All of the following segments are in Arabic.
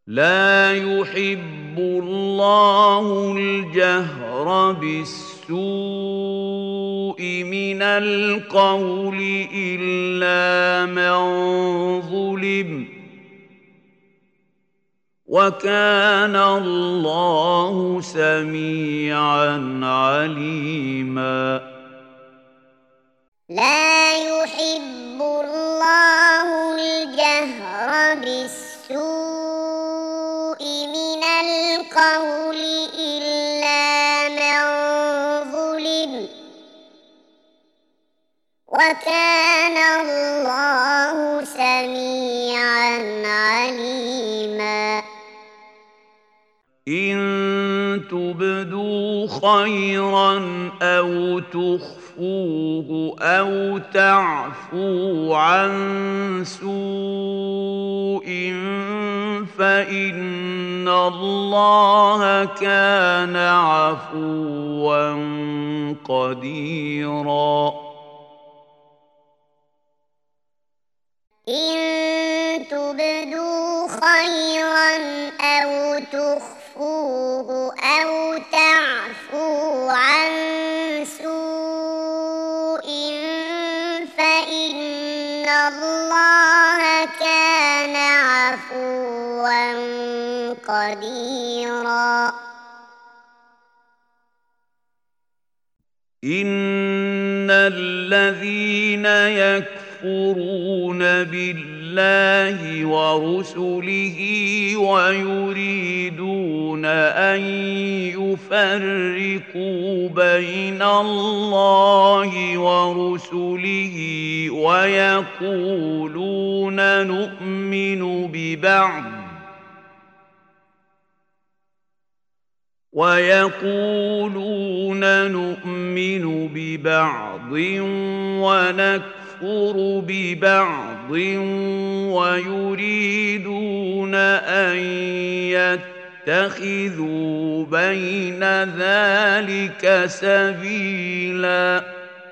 لا يحب الله الجهر بالسوء من القول إلا من ظلم وكان الله سميعا عليما لا يحب الله الجهر بالسوء من القول إلا من ظلم وكان الله سميعا عليما إن تبدوا خيرا أو تخفوه أو تعفوا عن سوء فإن الله كان عفوا قديرا إن تبدوا خيرا أو تخفوه أو تعفوا عن سوء فإن الله كان عفوا قديرا إن الذين يكفرون بالله ورسله ويريدون أن يفرقوا بين الله ورسله ويقولون نؤمن ببعض ونكفر ببعض ويريدون أن يتخذوا بين ذلك سبيلا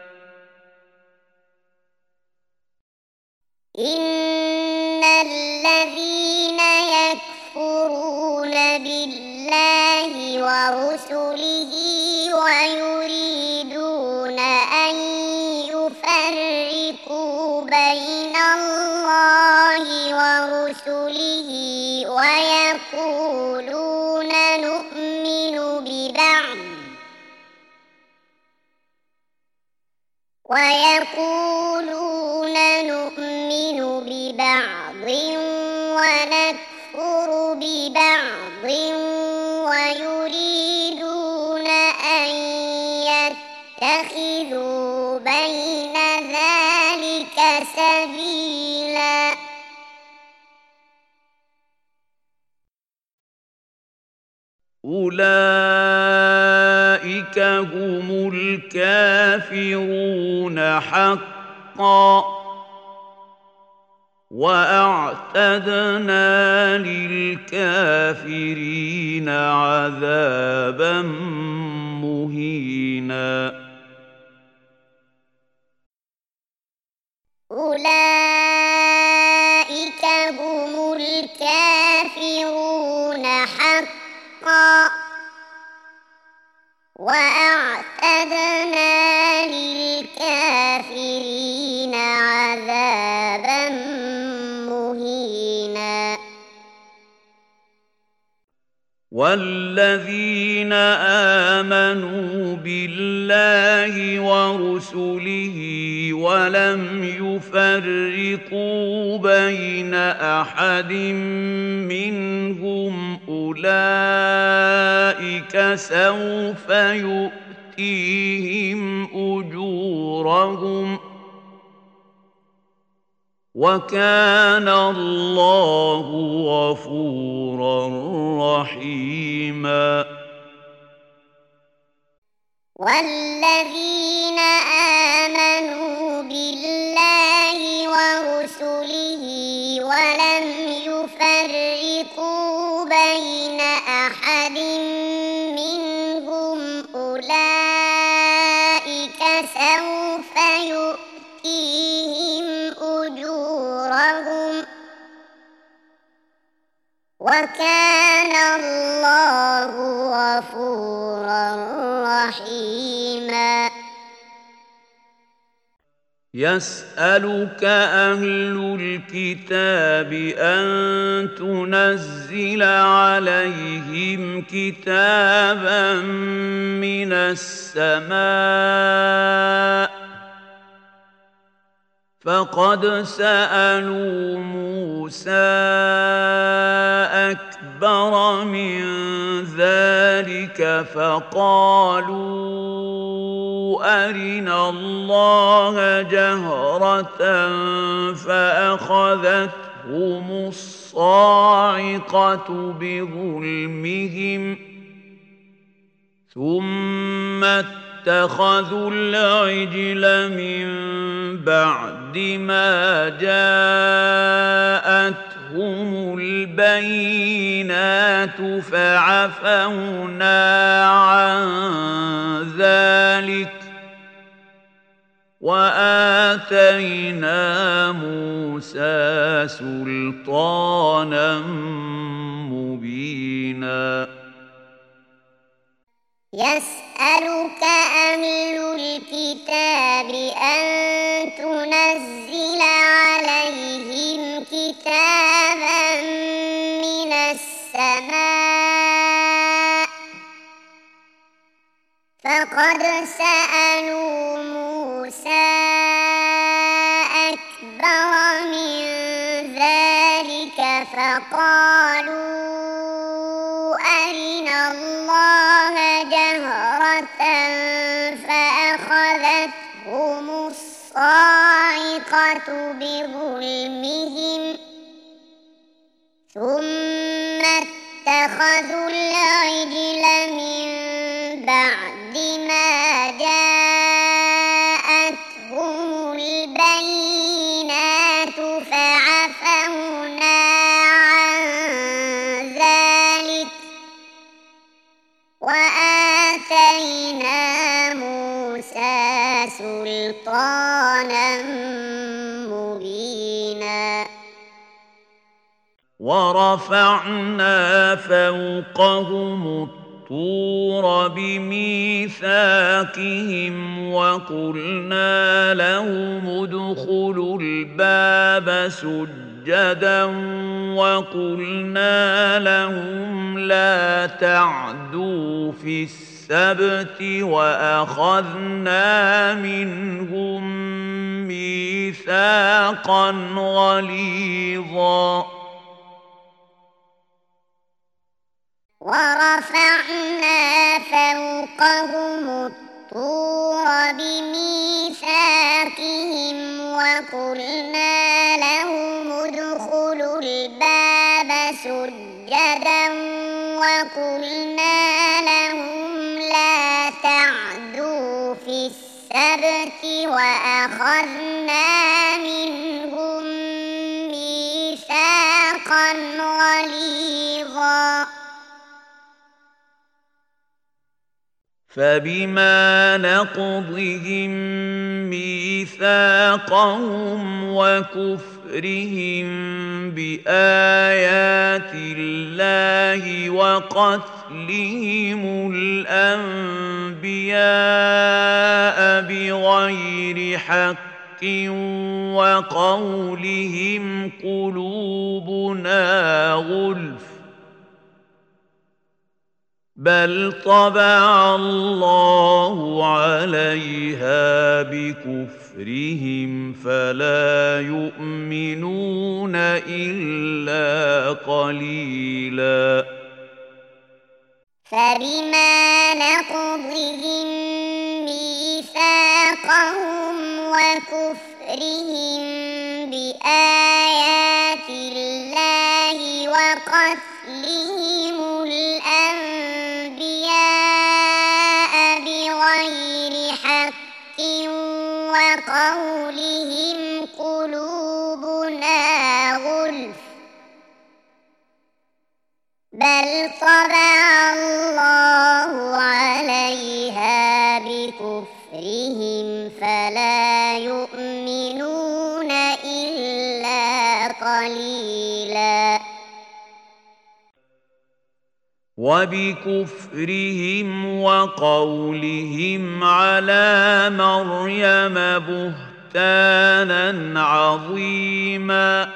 إن الذين يكفرون بالله ورسله ويريدون أن يفرقوا بين الله ورسله ويقولون نؤمن ببعض ونكفر ببعض ويريدون أن يتخذوا بين ذلك سبيلا أولئك هم الكافرون حقا وأعتدنا للكافرين عذابا مهينا أولئك هم الكافرون حقا وأعتدنا للكافرين عذابا مهينا والذين آمنوا بالله ورسله ولم يفرقوا بين أحد منهم أولئك سوف يؤتيهم أجورهم وكان الله غفورا رحيما والذين آمنوا بالله ورسله ولم يفرقوا بين أحد منهم أولئك سوف يؤتيهم أجورهم وكان الله غفورا رحيما يسألك أهل الكتاب أن تنزل عليهم كتابا من السماء فقد سألوا موسى أكبر من ذلك فقالوا أرنا الله جهرة فأخذتهم الصاعقة بظلمهم ثم اتخذوا العجل من بعد ما جاءتهم البينات فعفونا عن ذلك وآتينا موسى سلطانا مبينا يسألك أهل الكتاب أن تنزل عليهم كتابا من السماء فقد سألوا موسى أكبر من ذلك فقالوا أرنا الله جهرة فأخذتهم الصاعقة بظلمهم ثم اتخذوا العجل من بعد ما جاءتهم البينات فعفونا عن ذلك وآتينا موسى سلطانا مبينا ورفعنا فوقهم الطور بميثاقهم وقلنا لهم ادخلوا الباب سجدا وقلنا لهم لا تعدوا في السبت وأخذنا منهم ميثاقا غليظا ورفعنا فوقهم الطور بميثاقهم وقلنا لهم ادخلوا الباب سجدا وقلنا لهم لا تعدوا في السبت وأخذنا منهم ميثاقا غليظا فبما نقضهم ميثاقهم وكفرهم بآيات الله وقتلهم الأنبياء بغير حق وقولهم قلوبنا غلف بل طبع الله عليها بكفرهم فلا يؤمنون إلا قليلا فبما نقضهم ميثاقهم وكفرهم بآيات الله وقتلهم الأنبياء بغير حق وقولهم قلوبنا غلف بل طبع الله عليها بكفرهم فلا يؤمنون إلا قليلا وبكفرهم وقولهم على مريم بهتانا عظيما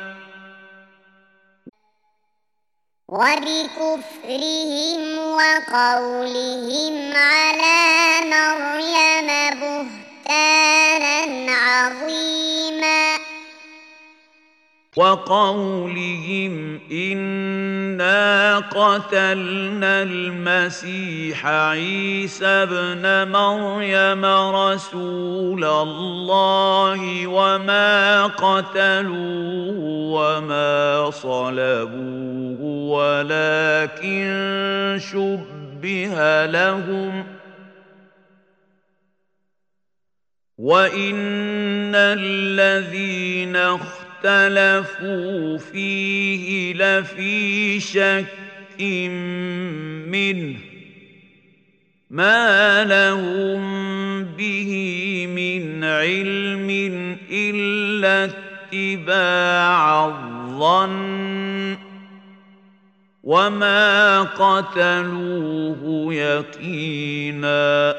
وبكفرهم وقولهم على مريم بهتانا عظيما وقولهم إنا قتلنا المسيح عيسى ابن مريم رسول الله وما قتلوه وما صلبوه ولكن شبه لهم وإن الذين اختلفوا فيه لفي شك منه ما لهم به من علم إلا اتباع الظن وما قتلوه يقينا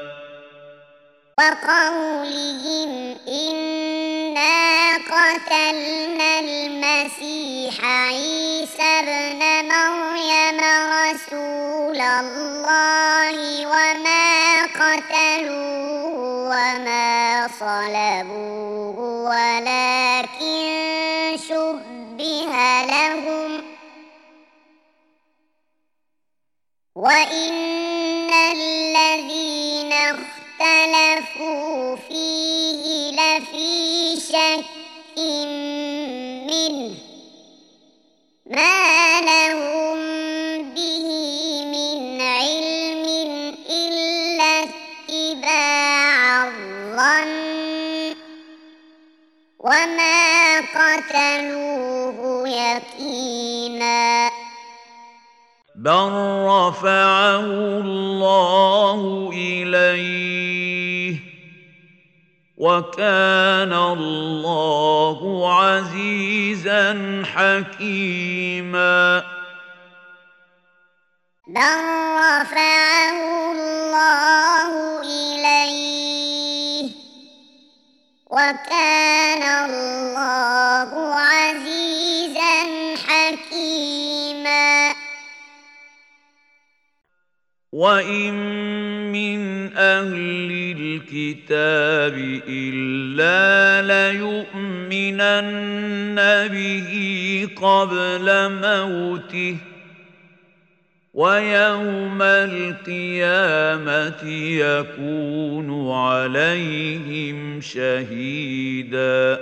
وقولهم إنا قتلنا المسيح عيسى ابن مريم رسول الله وما قتلوه وما صلبوه ولكن شبه لهم وإن الذين اختلفوا فيه لفي شك منه ما لهم به من علم إلا اتباع الظن وما قتلوه يقينا بل رفعه الله إليه وكان الله عزيزا حكيما بل رفعه الله إليه وكان الله عزيزا حكيما وإن من أهل الكتاب إلا ليؤمنن به قبل موته ويوم القيامة يكون عليهم شهيدا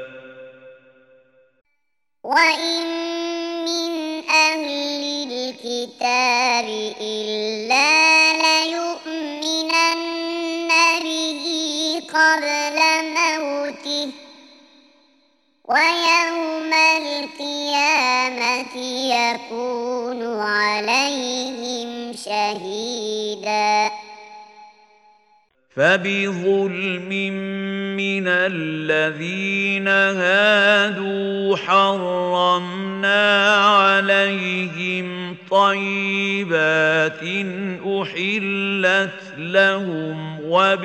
وإن من أهل الكتاب إلا ليؤمنن به قبل موته ويوم القيامة يكون عليهم شهيدا فبظلم من الذين هادوا حرمنا عليهم طيبات أحلت لهم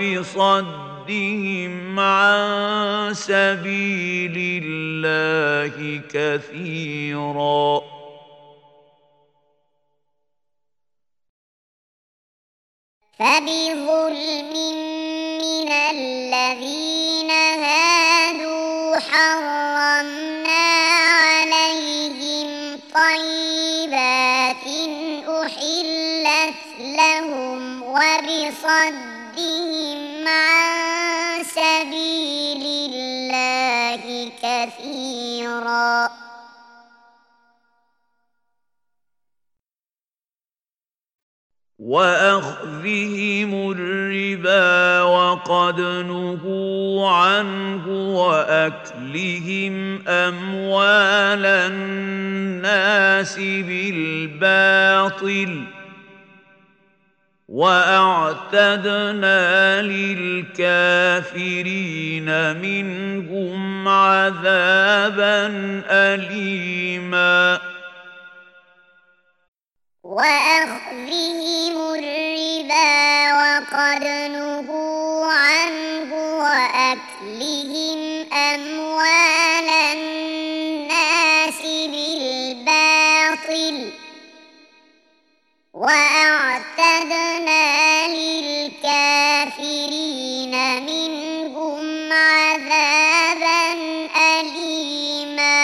وبصدهم عن سبيل الله كثيرا فبظلم من الذين هادوا حرمنا عليهم طيبات أحلت لهم وبصدهم عن سبيل الله كثيرا وأخذهم الربا وقد نهوا عنه وأكلهم أموال الناس بالباطل وأعتدنا للكافرين منهم عذابا أليما وأخذهم الربا وقد نهوا عنه وأكلهم أموال الناس بالباطل وأعتدنا للكافرين منهم عذابا أليما.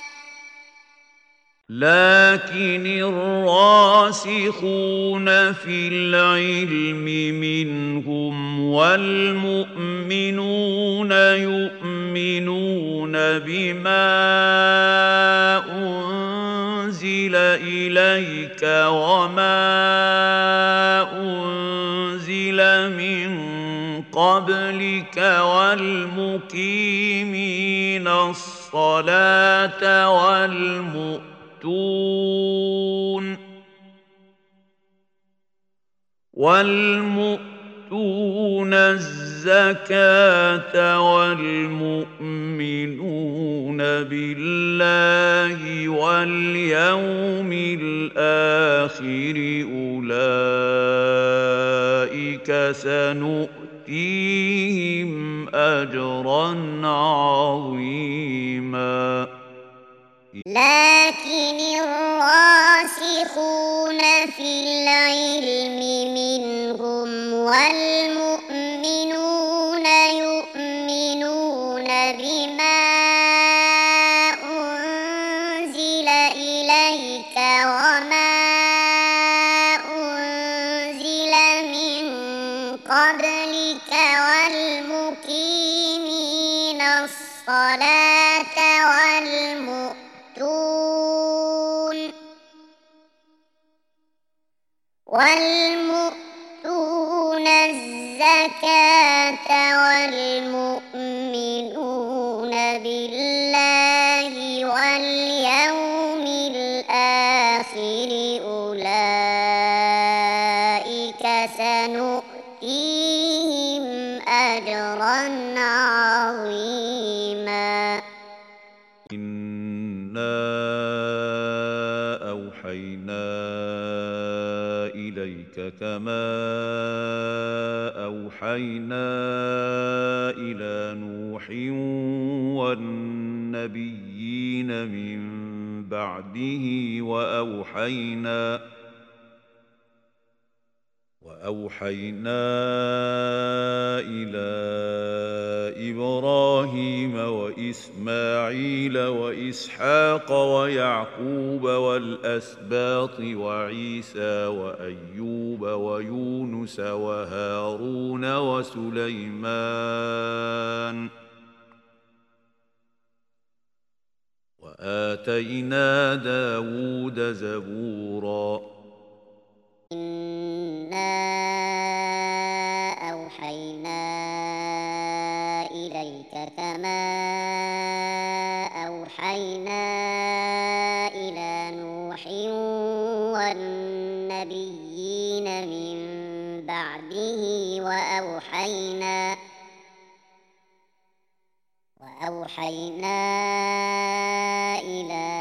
لكن الراسخون في العلم منهم والمؤمنون يؤمنون بما أنزل إليك وما أنزل من قبلك والمقيمين الصلاة والمؤتون الزكاة والمؤمنون بالله واليوم الآخر أولئك سنؤتيهم أجرا عظيما. لكن الراسخون في العلم منهم والمؤمنون يؤمنون بما أنزل إليك وما أنزل من قبلك والمقيمين الصلاة والمؤتون الزكاة والمؤمنون بالله واليوم الآخر أولئك سنؤتيهم أجرا عظيما. إنا أوحينا إليك كما أوحينا إلى نوح والنبيين من بعده وأوحينا إلى إبراهيم وإسماعيل وإسحاق ويعقوب والأسباط وعيسى وأيوب ويونس وهارون وسليمان وآتينا داود زبورا. إنا أوحينا إليك كما أوحينا إلى نوح والنبيين من بعده وأوحينا إلى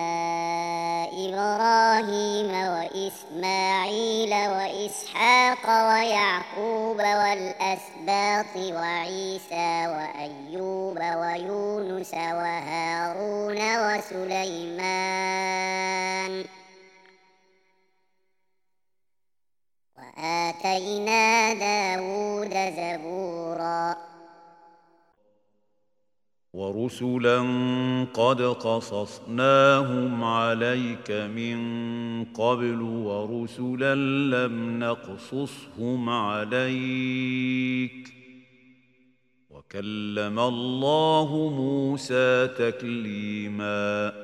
إبراهيم وإسماعيل وإسحاق ويعقوب والأسباط وعيسى وأيوب ويونس وهارون وسليمان وآتينا داود زبورا. ورسلا قد قصصناهم عليك من قبل ورسلا لم نقصصهم عليك وكلم الله موسى تكليما.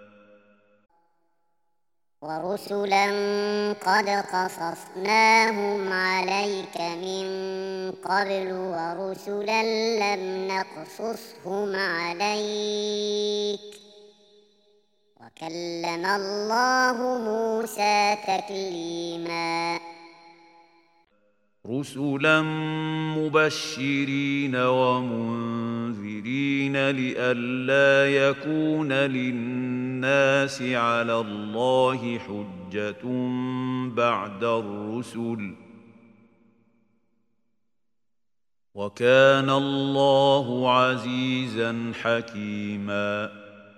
ورسلا قد قصصناهم عليك من قبل ورسلا لم نقصصهم عليك وكلم الله موسى تكليما. رسلا مبشرين ومنذرين لئلا يكون للناس على الله حجة حجة بعد الرسل وكان الله عزيزا حكيما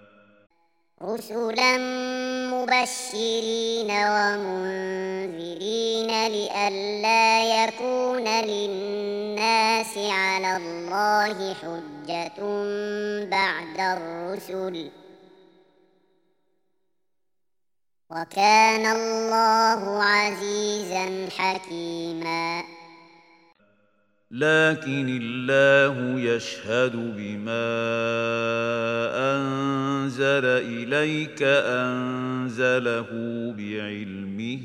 رسلا مبشرين ومنذرين لئلا يكون للناس على الله حجة بعد الرسل وكان الله عزيزا حكيما لكن الله يشهد بما أنزل إليك أنزله بعلمه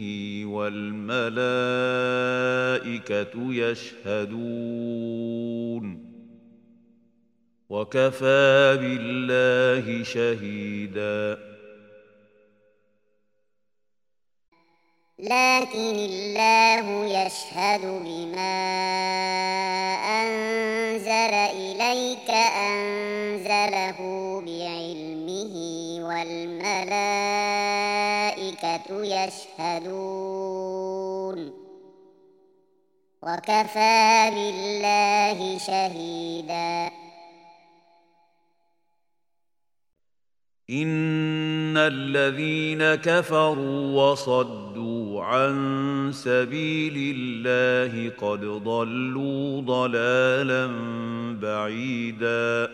والملائكة يشهدون وكفى بالله شهيدا لكن الله يشهد بما أنزل إليك أنزله بعلمه والملائكة يشهدون وكفى بالله شهيدا إن الذين كفروا وصدوا عن سبيل الله قد ضلوا ضلالا بعيدا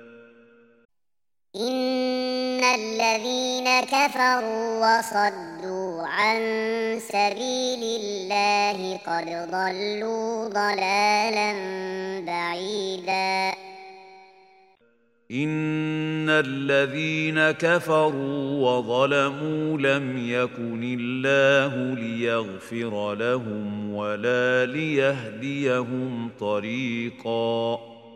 إن الذين كفروا وصدوا عن سبيل الله قد ضلوا ضلالا بعيدا إن الذين كفروا وظلموا لم يكن الله ليغفر لهم ولا ليهديهم طريقا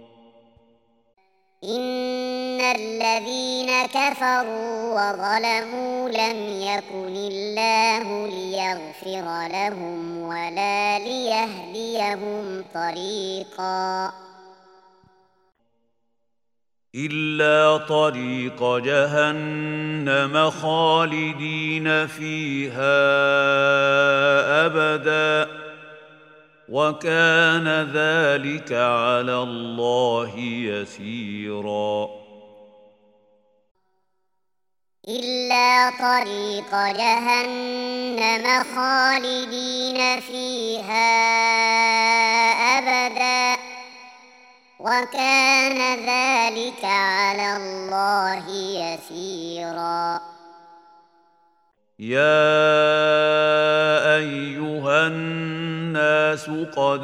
إن الذين كفروا وظلموا لم يكن الله ليغفر لهم ولا ليهديهم طريقا إلا طريق جهنم خالدين فيها أبدا وكان ذلك على الله يسيرا إلا طريق جهنم خالدين فيها أبدا وكان ذلك على الله يسيرا يا أيها الناس قد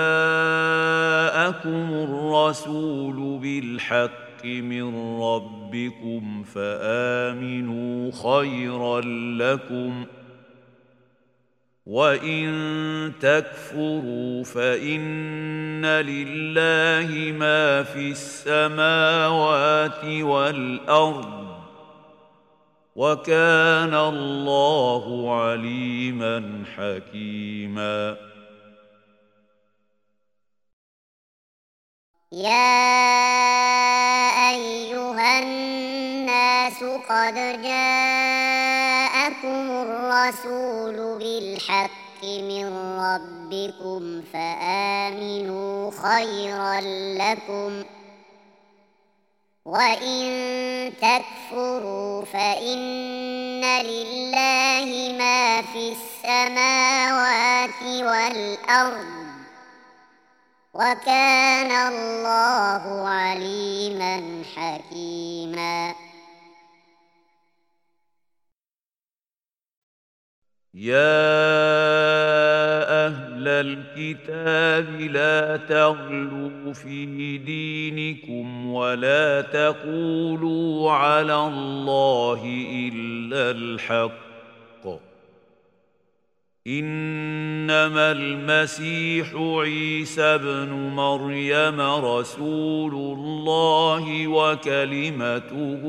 جاءكم الرسول بالحق من ربكم فآمنوا خيرا لكم وإن تكفروا فإن لله ما في السماوات والأرض وكان الله عليما حكيما يا أيها الناس قد جاءكم الرسول بالحق من ربكم فآمنوا خيرا لكم وإن تكفروا فإن لله ما في السماوات والأرض وكان الله عليما حكيما يا أهل الكتاب لا تغلوا في دينكم ولا تقولوا على الله إلا الحق إنما المسيح عيسى ابن مريم رسول الله وكلمته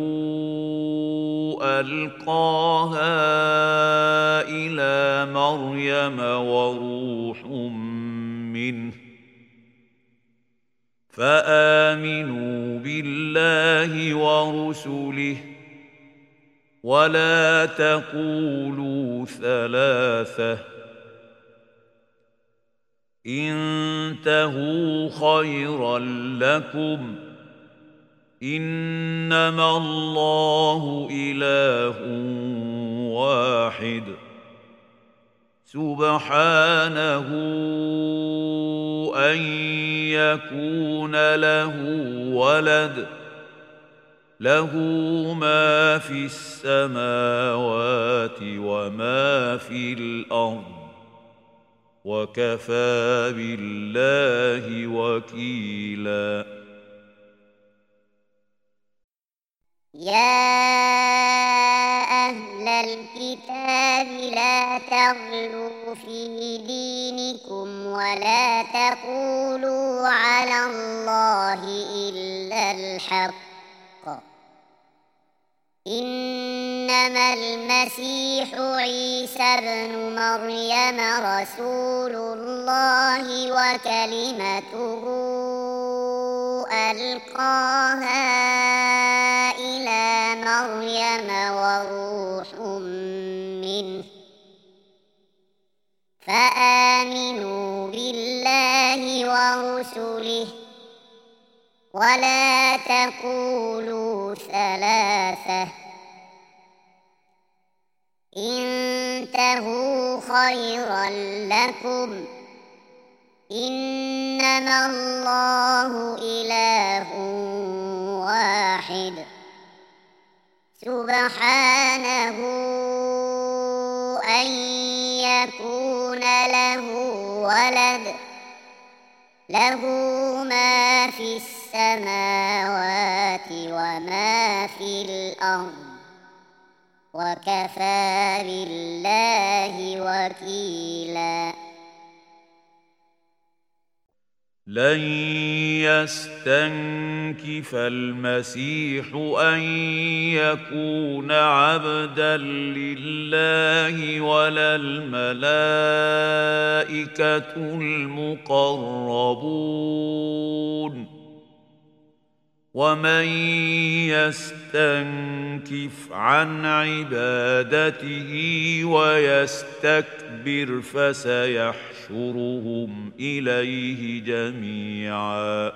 ألقاها إلى مريم وروح منه فآمنوا بالله ورسله ولا تقولوا ثلاثة انتهوا خيرا لكم إنما الله إله واحد سبحانه أن يكون له ولد له ما في السماوات وما في الأرض وكفى بالله وكيلا يا أهل الكتاب لا تغلوا في دينكم ولا تقولوا على الله إلا الحق إنما المسيح عيسى بن مريم رسول الله وكلمته ألقاها إلى مريم وروح منه فآمنوا بالله ورسله ولا تقولوا ثلاثة انتهوا خيرا لكم إنما الله إله واحد سبحانه أن يكون له ولد له ما في السماوات وما في الأرض وكفى بالله وكيلا لن يستنكف المسيح أن يكون عبدا لله ولا الملائكة المقربون ومن يستنكف عن عبادته ويستكبر فسيحشرهم إليه جميعا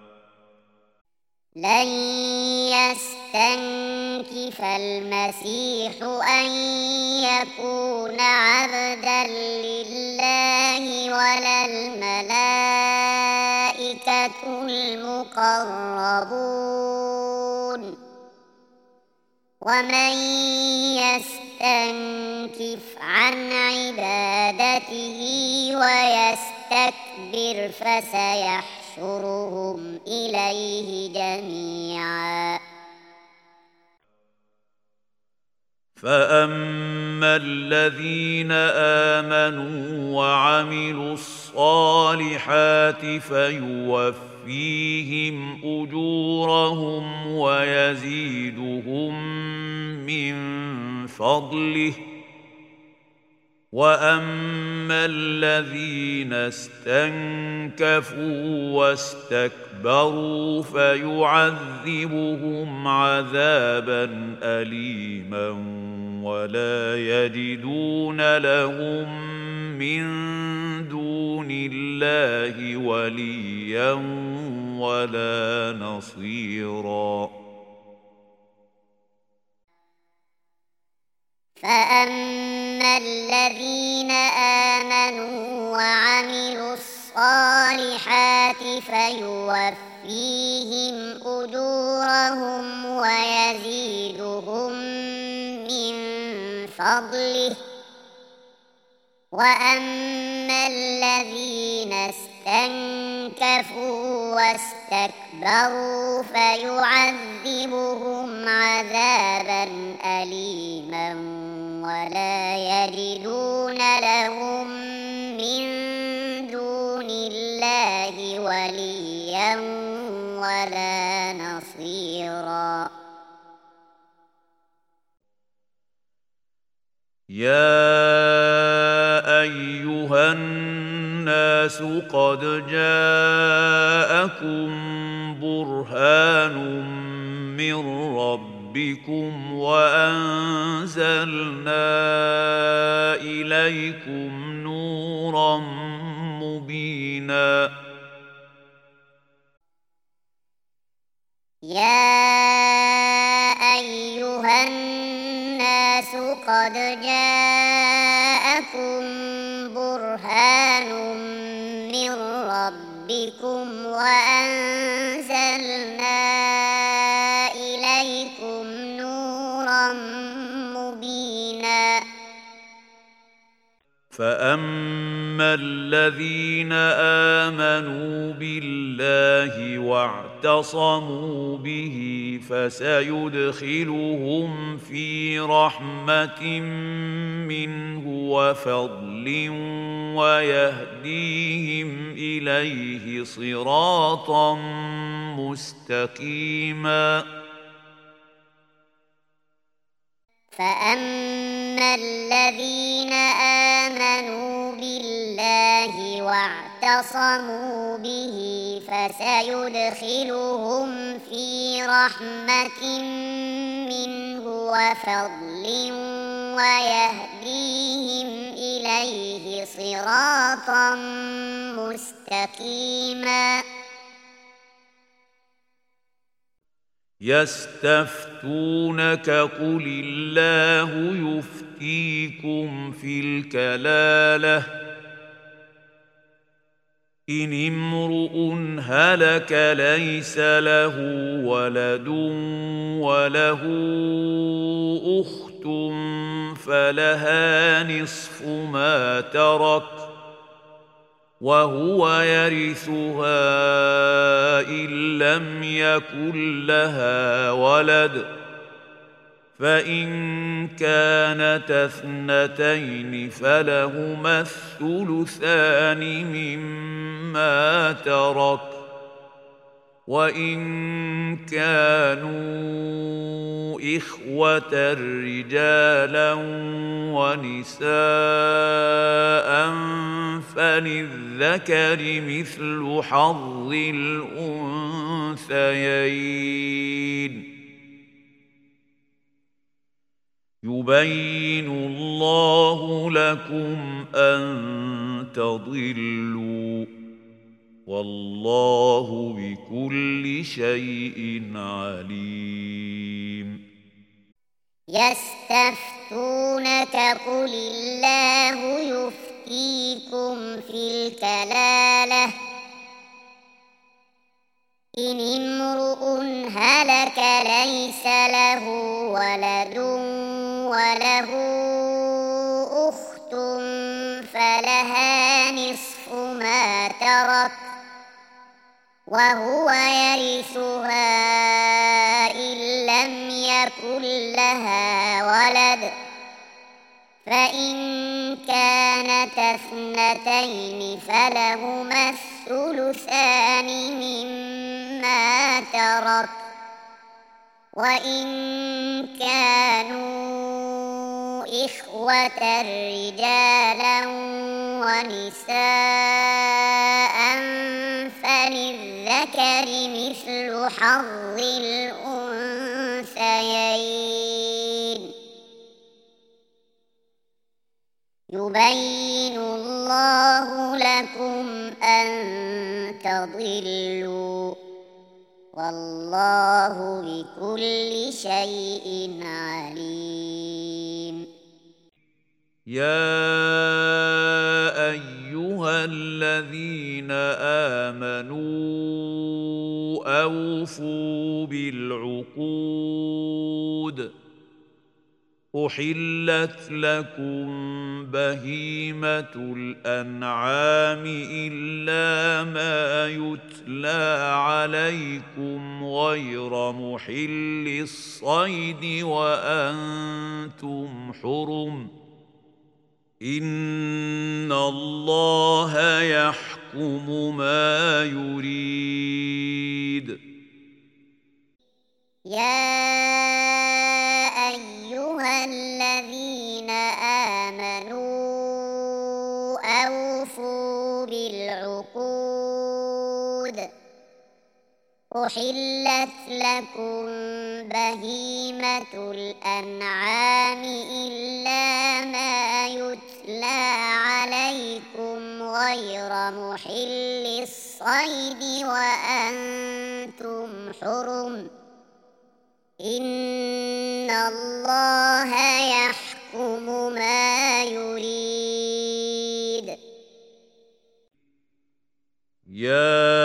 لن يستنكف المسيح أن يكون عبدا لله ولا الملائكة المقربون ومن يستنكف عن عبادته ويستكبر فسيحشرهم إليه جميعا فأما الذين آمنوا وعملوا الصالحات فيوفيهم أجورهم ويزيدهم من فضله وأما الذين استنكفوا واستكبروا فيعذبهم عذابا أليما ولا يجدون لهم من دون الله وليا ولا نصيرا فأما الذين آمنوا وعملوا الصالحات فيوفيهم أجورهم ويزيدهم من فضله وأما الذين استنكفوا واستكبروا فيعذبهم عذابا أليما ولا يجدون لهم من دون الله وليا ولا نصيرا يا أيها الناس قد جاءكم برهان من ربكم ربكم وأنزلنا إليكم نورا مبينا يا أيها الناس قد جاءكم برهان من ربكم وأنزلنا إليكم نورا مبينا فأما الذين آمنوا بالله واعتصموا به فسيدخلهم في رحمة منه وفضل ويهديهم إليه صراطا مستقيما فأما الذين آمنوا بالله واعتصموا به فسيدخلهم في رحمة منه وفضل ويهديهم إليه صراطا مستقيما يستفتونك قل الله يفتيكم في الكلالة إن امرؤ هلك ليس له ولد وله أخت فلها نصف ما ترك وهو يرثها إن لم يكن لها ولد فإن كانتا اثنتين فلهما الثلثان مما ترك وإن كانوا إخوة رجالا ونساء فللذكر مثل حظ الأنثيين يبين الله لكم أن تضلوا والله بكل شيء عليم يستفتونك قل الله يفتيكم في الكلالة إن امرؤ هلك ليس له ولد وله أخت فلها نصف ما ترك وهو يرثها إن لم يكن لها ولد فإن كانتا اثنتين فلهما الثلثان مما ترك وإن كانوا إخوة رجالا ونساء فللذكر مثل حظ الأنثيين يبين الله لكم أن تضلوا والله بكل شيء عليم يا أيها الذين آمنوا أوفوا بالعقود أحلت لكم بهيمة الأنعام إلا ما يتلى عليكم غير محل الصيد وأنتم حرم إن الله يحكم ما يريد يا أيها الذين آمنوا أوفوا بالعقود أحلت لكم بهيمة الأنعام إلا ما يتلى عليكم غير محل الصيد وأنتم حرم إن الله يحكم ما يريد. يا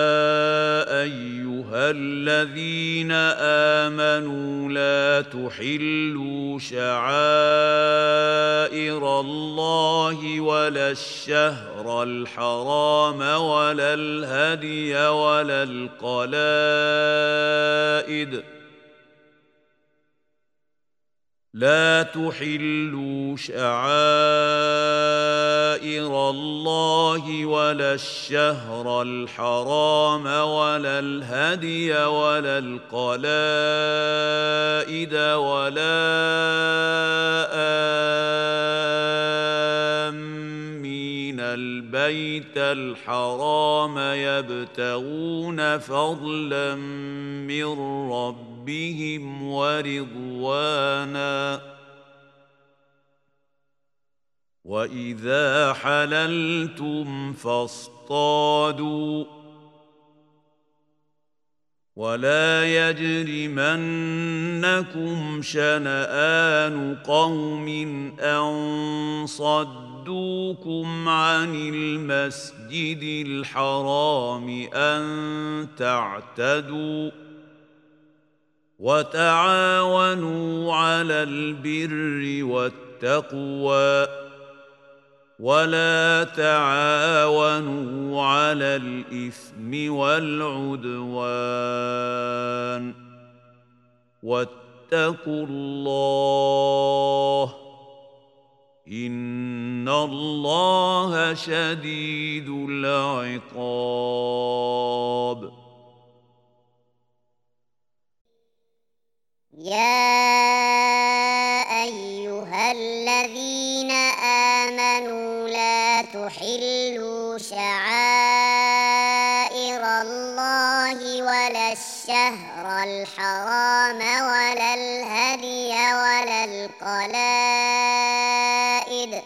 أيها الذين آمنوا لا تحلوا شعائر الله ولا الشهر الحرام ولا الهدي ولا القلائد لا تحلوا شعائر الله ولا الشهر الحرام ولا الهدي ولا القلائد ولا آمين البيت الحرام يبتغون فضلا من ربهم ورضوانا وإذا حللتم فاصطادوا ولا يجرمنكم شنآن قوم أن صدوكم عن المسجد الحرام أن تعتدوا وتعاونوا على البر والتقوى ولا تعاونوا على الإثم والعدوان واتقوا الله إن الله شديد العقاب. يا أيها الذين آمنوا لا تحلوا شعائر الله ولا الشهر الحرام ولا الهدي ولا القلائد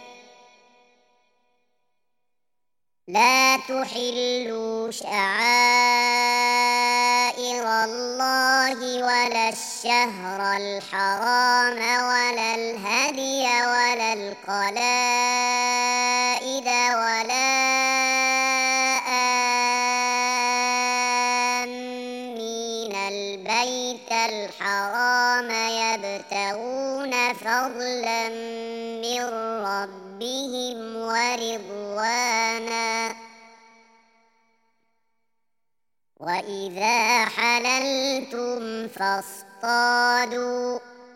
لا تحلوا شعائر الله ولا الشهر الحرام ولا الهدي ولا القلائد ولا آمين البيت الحرام يبتغون فضلا من ربهم ورضوانا وإذا حللتم فاصطادوا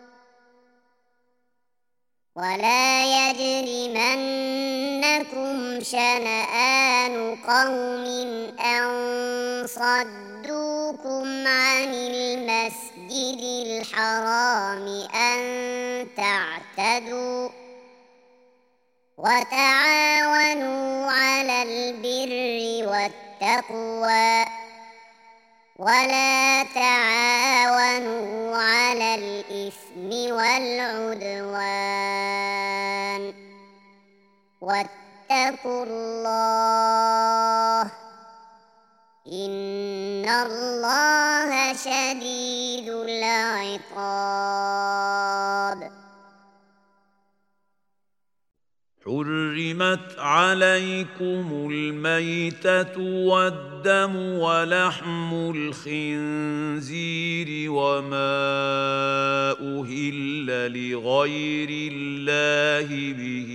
ولا يجرمنكم شنآن قوم أن صدوكم عن المسجد الحرام أن تعتدوا وتعاونوا على البر والتقوى ولا تعاونوا على الإثم والعدوان واتقوا الله إن الله شديد العقاب. حرمت عليكم الميتة والدم ولحم الخنزير وما أهل لغير الله به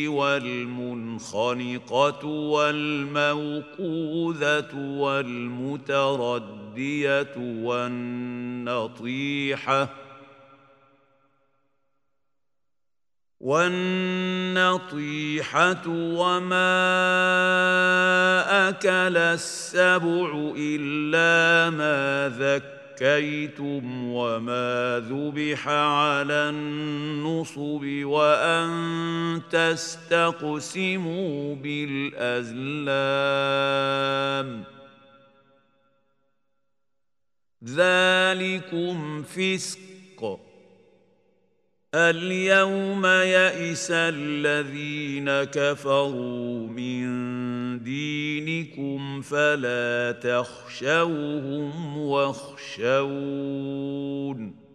والمنخنقة والموقوذة والمتردية والنطيحة وما أكل السبع إلا ما ذكيتم وما ذبح على النصب وأن تستقسموا بالأزلام ذلكم فسق. اليوم يئس الذين كفروا من دينكم فلا تخشوهم واخشون.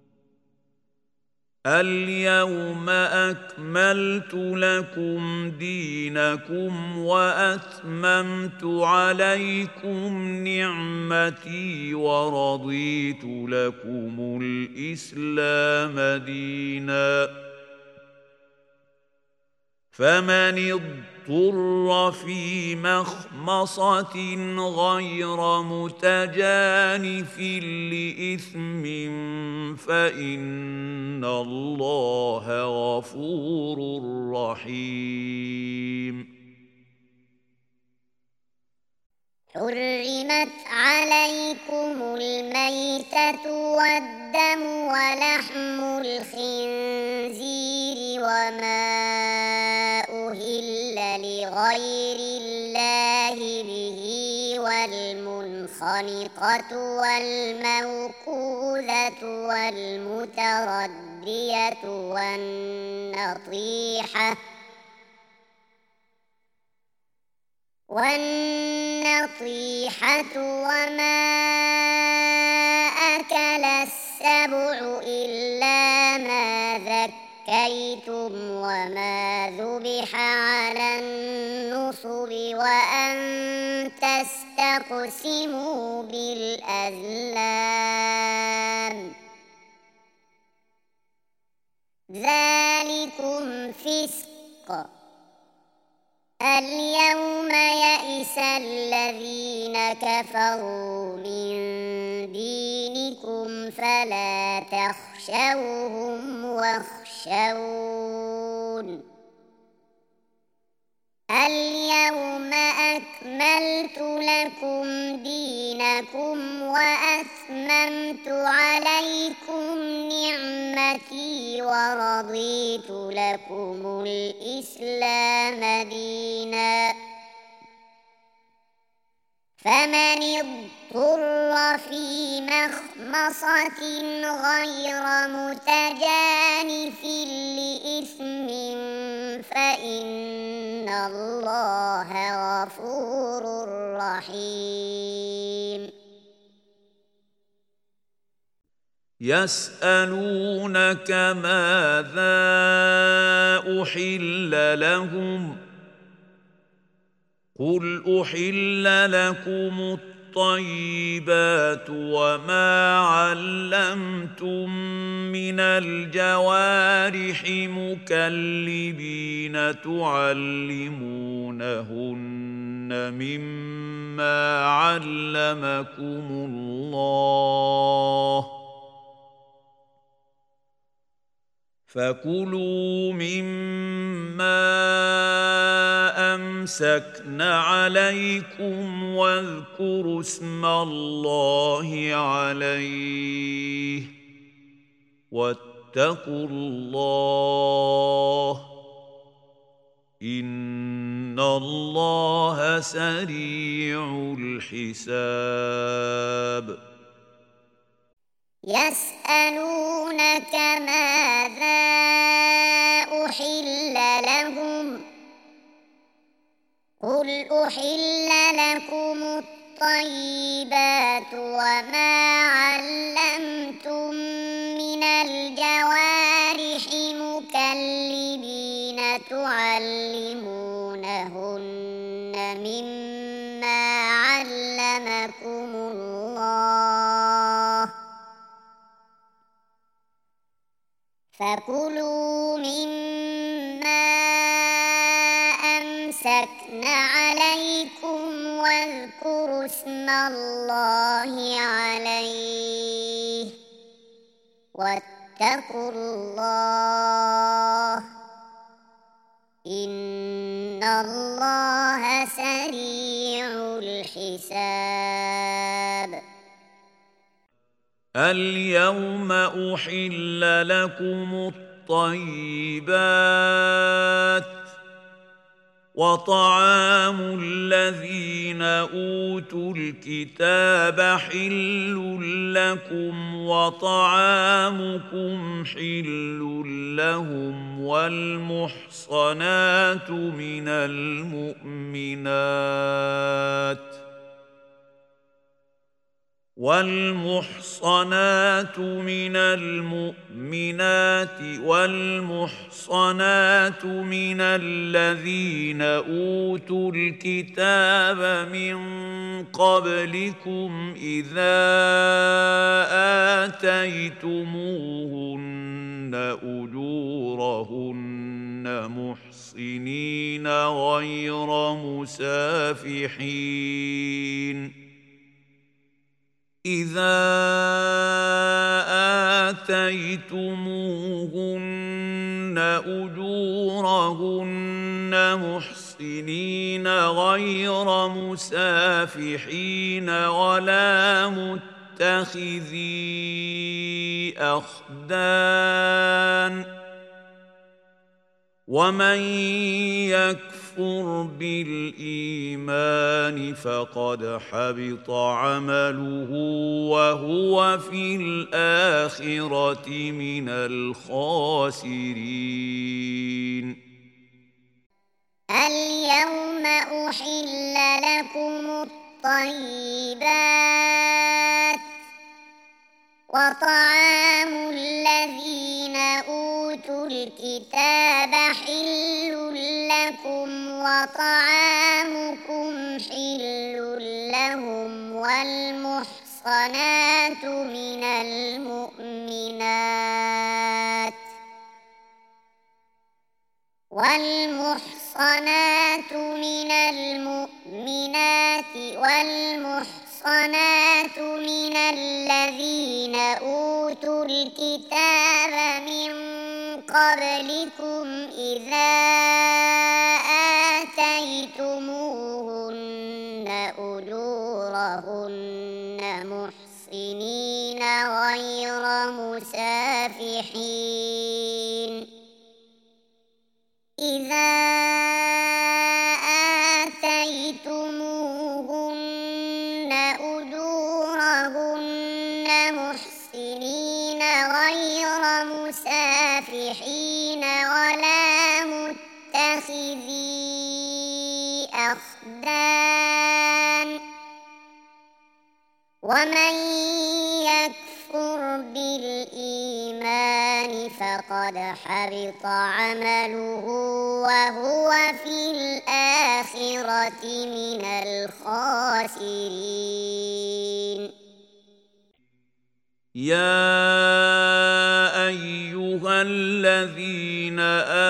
اليوم أكملت لكم دينكم وأتممت عليكم نعمتي ورضيت لكم الإسلام دينا. فمن اضطر في مخمصة غير متجانف لإثم فإن الله غفور رحيم. حرمت عليكم الميتة والدم ولحم الخنزير وما أهل لغير الله به والمنخنقة والموقوذة والمتردية والنطيحة وما أكل السبع إلا ما ذكيتم وما ذبح على النصب وأن تستقسموا بالأزلام. ذلكم فسق. اليوم يئس الذين كفروا من دينكم فلا تخشوهم واخشون. اليوم أكملت لكم دينكم وأتممت عليكم نعمتي ورضيت لكم الإسلام دينا. فمن اضطر في مخمصة غير متجانف لإثم فإن الله غفور رحيم. يسألونك ماذا أحل لهم قل أحل لكم الطيبات وما علمتم من الجوارح مكلبين تعلمونهن مما علمكم الله فكلوا مما أمسكن عليكم واذكروا اسم الله عليه واتقوا الله إن الله سريع الحساب. يسألونك ماذا أحل لهم قل أحل لكم الطيبات وما علمتم من الجوارح مكلبين تعلمونهن مما علمكم الله فكلوا مما أمسكن عليكم واذكروا اسم الله عليه واتقوا الله إن الله سريع الحساب. اليوم أحل لكم الطيبات وطعام الذين أوتوا الكتاب حل لكم وطعامكم حل لهم والمحصنات من المؤمنات والمحصنات من الذين أوتوا الكتاب من قبلكم إذا آتيتموهن أجورهن محصنين غير مسافحين إذا آتيتموهن أجورهن محصنين غير مسافحين ولا متخذي أخدان ومن يكفر بالإيمان فقد حبط عمله وهو في الآخرة من الخاسرين. اليوم أحل لكم الطيبات وطعام الذين أوتوا الكتاب حل لكم وطعامكم حل لهم والمحصنات من المؤمنات والمحصنات من الذين أوتوا الكتاب من قبلكم إذا آتيتموهن أجورهن محصنين غير مسافحين إذا آتيتموهن أجورهن محصنين غير مسافحين ولا متخذي أخدان ومن يكفر بالإيمان فقد حبط عمله وهو في الآخرة من الخاسرين. يا أيها الذين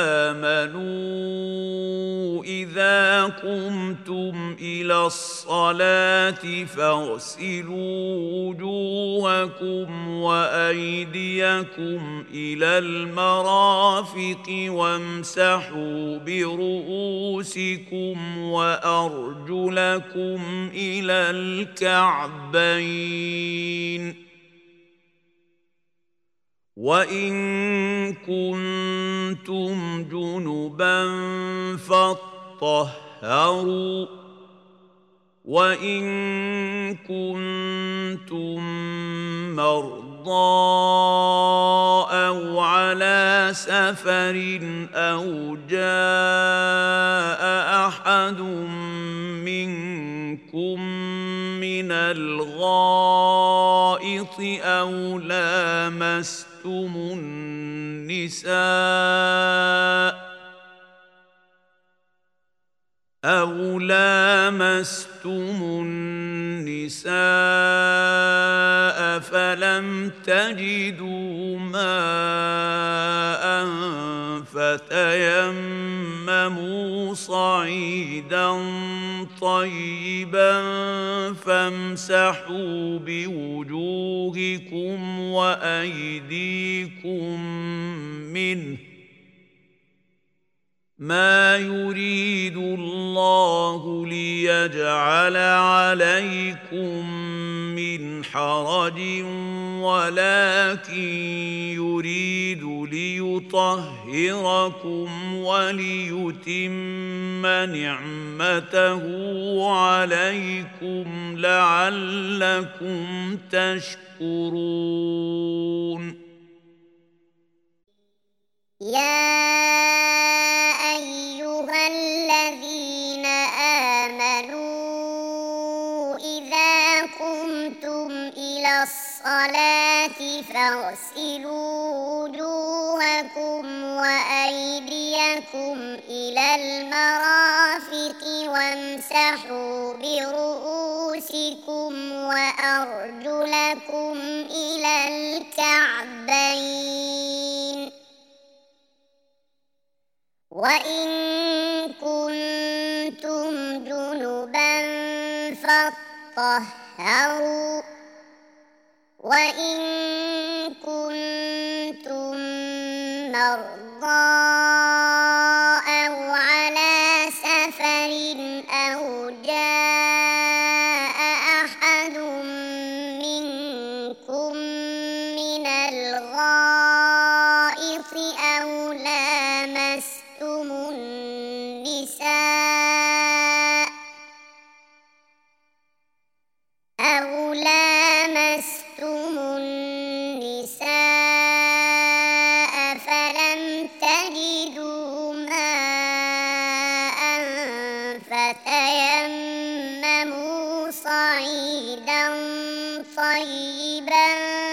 آمنوا إذا قمتم إلى الصلاة فاغسلوا وجوهكم وأيديكم إلى المرافق وامسحوا برؤوسكم وأرجلكم إلى الكعبين وإن كنتم جنبا فاطهروا وإن كنتم مرضى أو على سفر أو جاء أحد منكم من الغائط أو لامستم النساء فلم تجدوا ماء فتيمموا صعيدا طيبا فامسحوا بوجوهكم وأيديكم منه ما يريد الله ليجعل عليكم من حرج ولكن يريد ليطهركم وليتم نعمته عليكم لعلكم تشكرون. يا أيها الذين آمنوا إذا قمتم إلى الصلاة فاغسلوا وجوهكم وأيديكم إلى المرافق وامسحوا برؤوسكم وأرجلكم إلى الكعبين، وإن كنتم جنبا فاطهروا، وإن كنتم مرضى أو على سفر أو جاء أحد منكم من الغائط أو لامستم النساء فلم تجدوا ماء فتيمموا صعيدا طيبا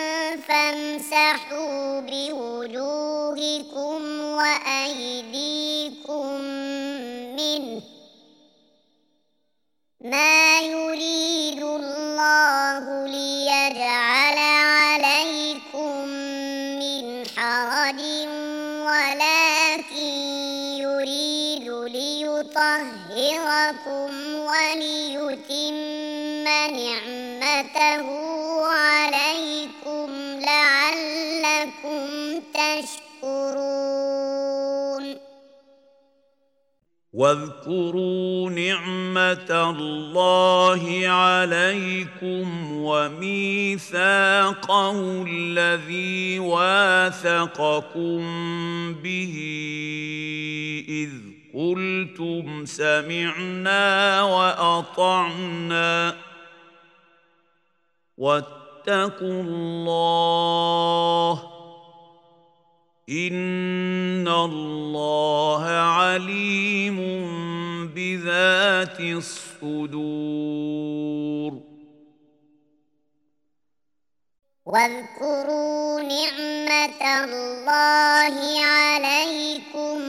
فامسحوا بوجوهكم وأيديكم منه، ما يريد الله ليجعل عليكم من حرج ولكن يريد ليطهركم وليتم نعمته عليكم لعلكم تشكرون. واذكروا نعمة الله عليكم وميثاقه الذي واثقكم به إذ قلتم سمعنا وأطعنا واتقوا الله إن الله عليم بذات الصدور. واذكروا نعمة الله عليكم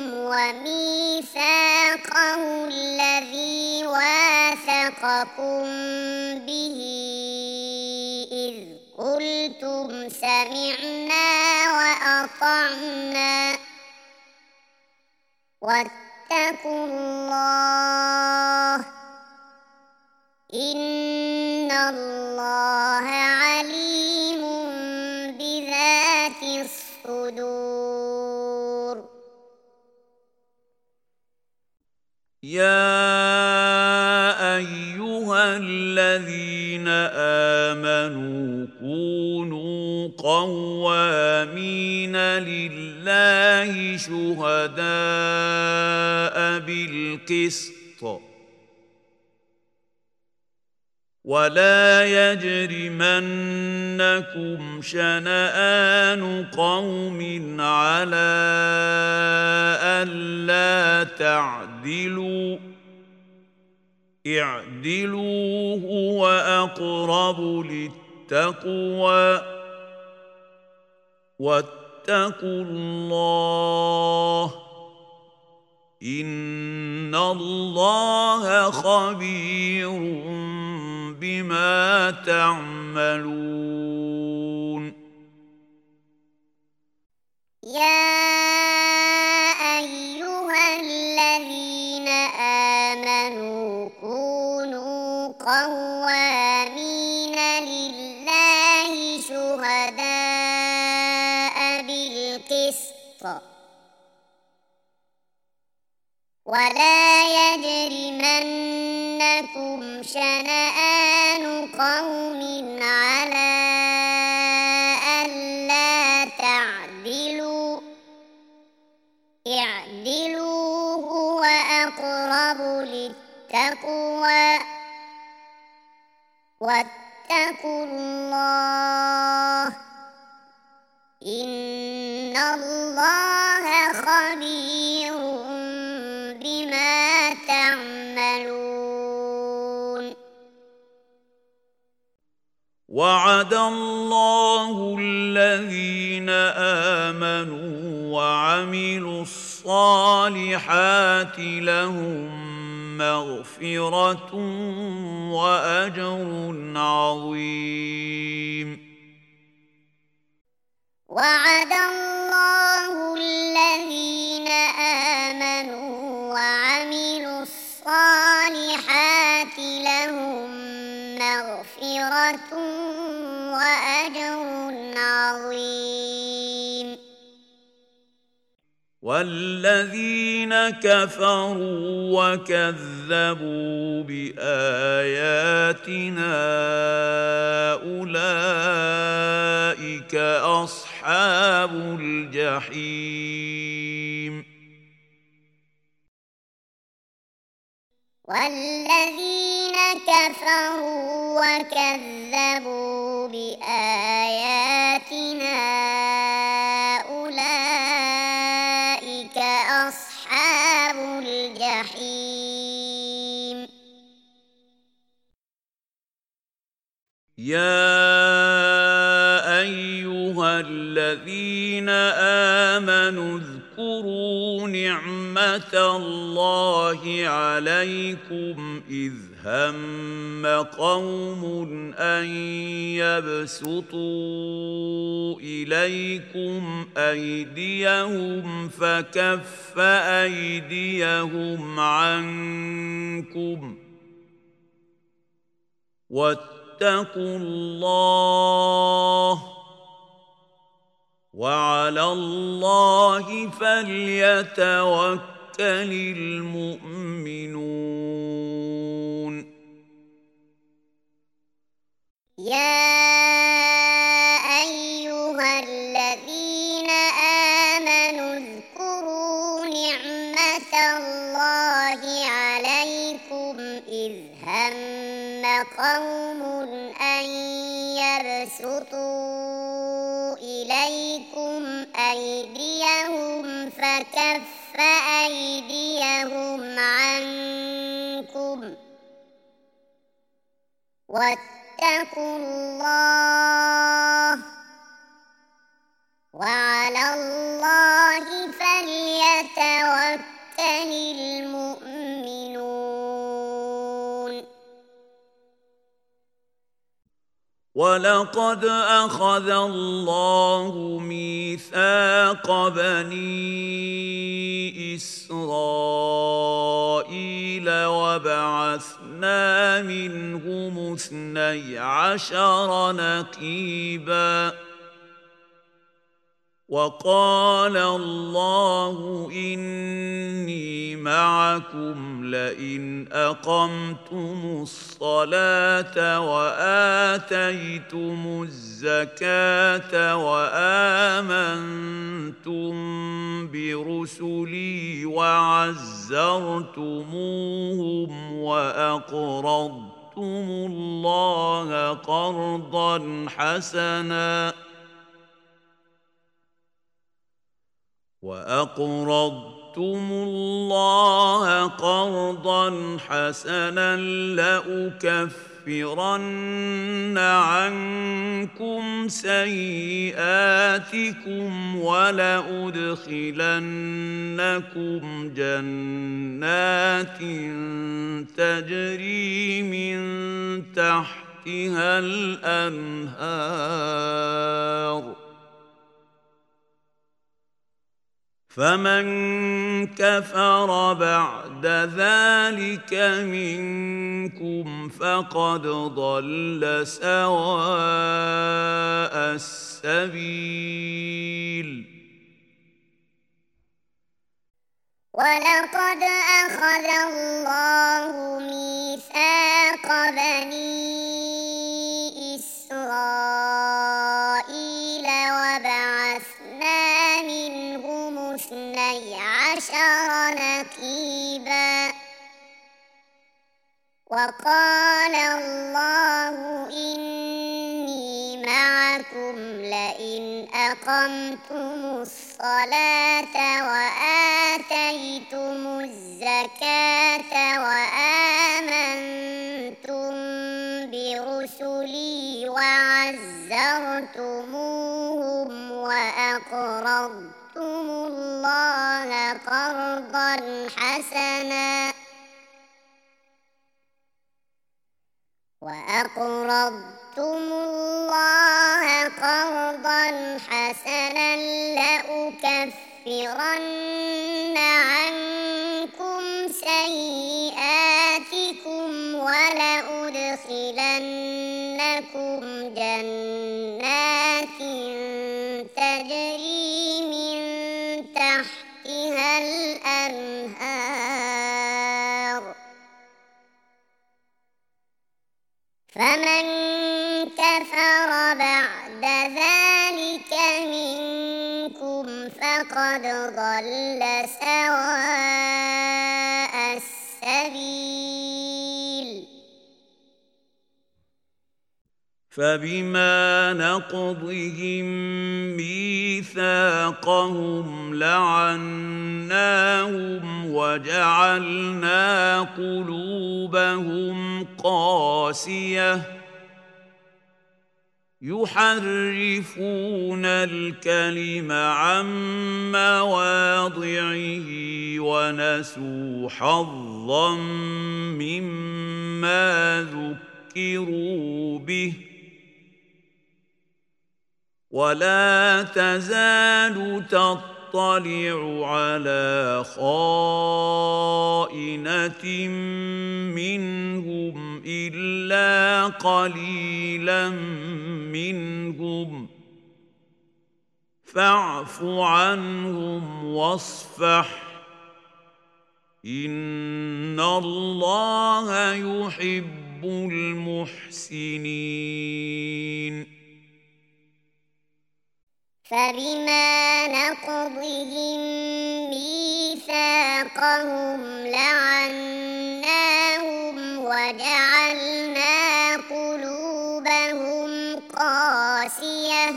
وميثاقه الذي واثقكم به إذ قلتم سمعنا وأطعنا واتقوا الله إن الله عليم بذات الصدور. يا أيها الذين آمنوا كونوا قوامين لله شهداء بالقسط ولا يجرمنكم شنآن قوم على ألا تعدلوا اعدلوا هو أقرب للتقوى واتقوا الله إن الله خبير بما تعملون. يا أيها الذين آمنوا كونوا قوامين لله شهداء بالقسط ولا يجرمنكم شنآن قوم على واتقوا الله إن الله خبير بما تعملون. وعد الله الذين آمنوا وعملوا الصالحات لهم مغفرة وأجر عظيم. وعد الله الذين آمنوا وعملوا الصالحات لهم مغفرة وأجر عظيم. والذين كفروا وكذبوا بآياتنا أولئك أصحاب الجحيم. والذين كفروا وكذبوا بآياتنا أولئك أصحاب الجحيم. يا أيها الذين آمنوا اذكروا نعمة الله عليكم إذ هم قوم أن يبسطوا إليكم أيديهم فكف أيديهم عنكم واتقوا الله وعلى الله فليتوكل المؤمنون. يا أيها الذين آمنوا اذكروا نعمة الله عليكم إذ هم قوم أن يبسطوا إليكم أيديهم فكف أيديهم عنكم واتقوا الله وعلى الله فليتوكل المؤمنون. ولقد أخذ الله ميثاق بني إسرائيل وبعثنا منهم 12 نقيباً وقال الله إني معكم لئن أقمتم الصلاة وآتيتم الزكاة وآمنتم برسلي وعزرتموهم وأقرضتم الله قرضا حسنا لأكفرن عنكم سيئاتكم ولأدخلنكم جنات تجري من تحتها الأنهار فمن كفر بعد ذلك منكم فقد ضل سواء السبيل. ولقد أخذ الله ميثاق بني إسرائيل وبعثنا منهم 12 نقيباً وقال الله إني معكم لئن أقمتم الصلاة وآتيتم الزكاة وآمنتم برسلي وعزرتموهم وأقرضتم الله قرضا حسنا لأكفرن عنكم سيئاتكم ولأدخلنكم جنات تجري من تحتها الأنهار فمن كفر بعد ذلك منكم فقد ضل سواء السبيل فبما نقضهم ميثاقهم لعناهم وجعلنا قلوبهم قاسية يحرفون الكلم عن مواضعه ونسوا حظا مما ذكروا به ولا تزال تطلع على خائنة منهم إلا قليلا منهم فاعف عنهم واصفح إن الله يحب المحسنين فبما نقضهم ميثاقهم لعناهم وجعلنا قلوبهم قاسية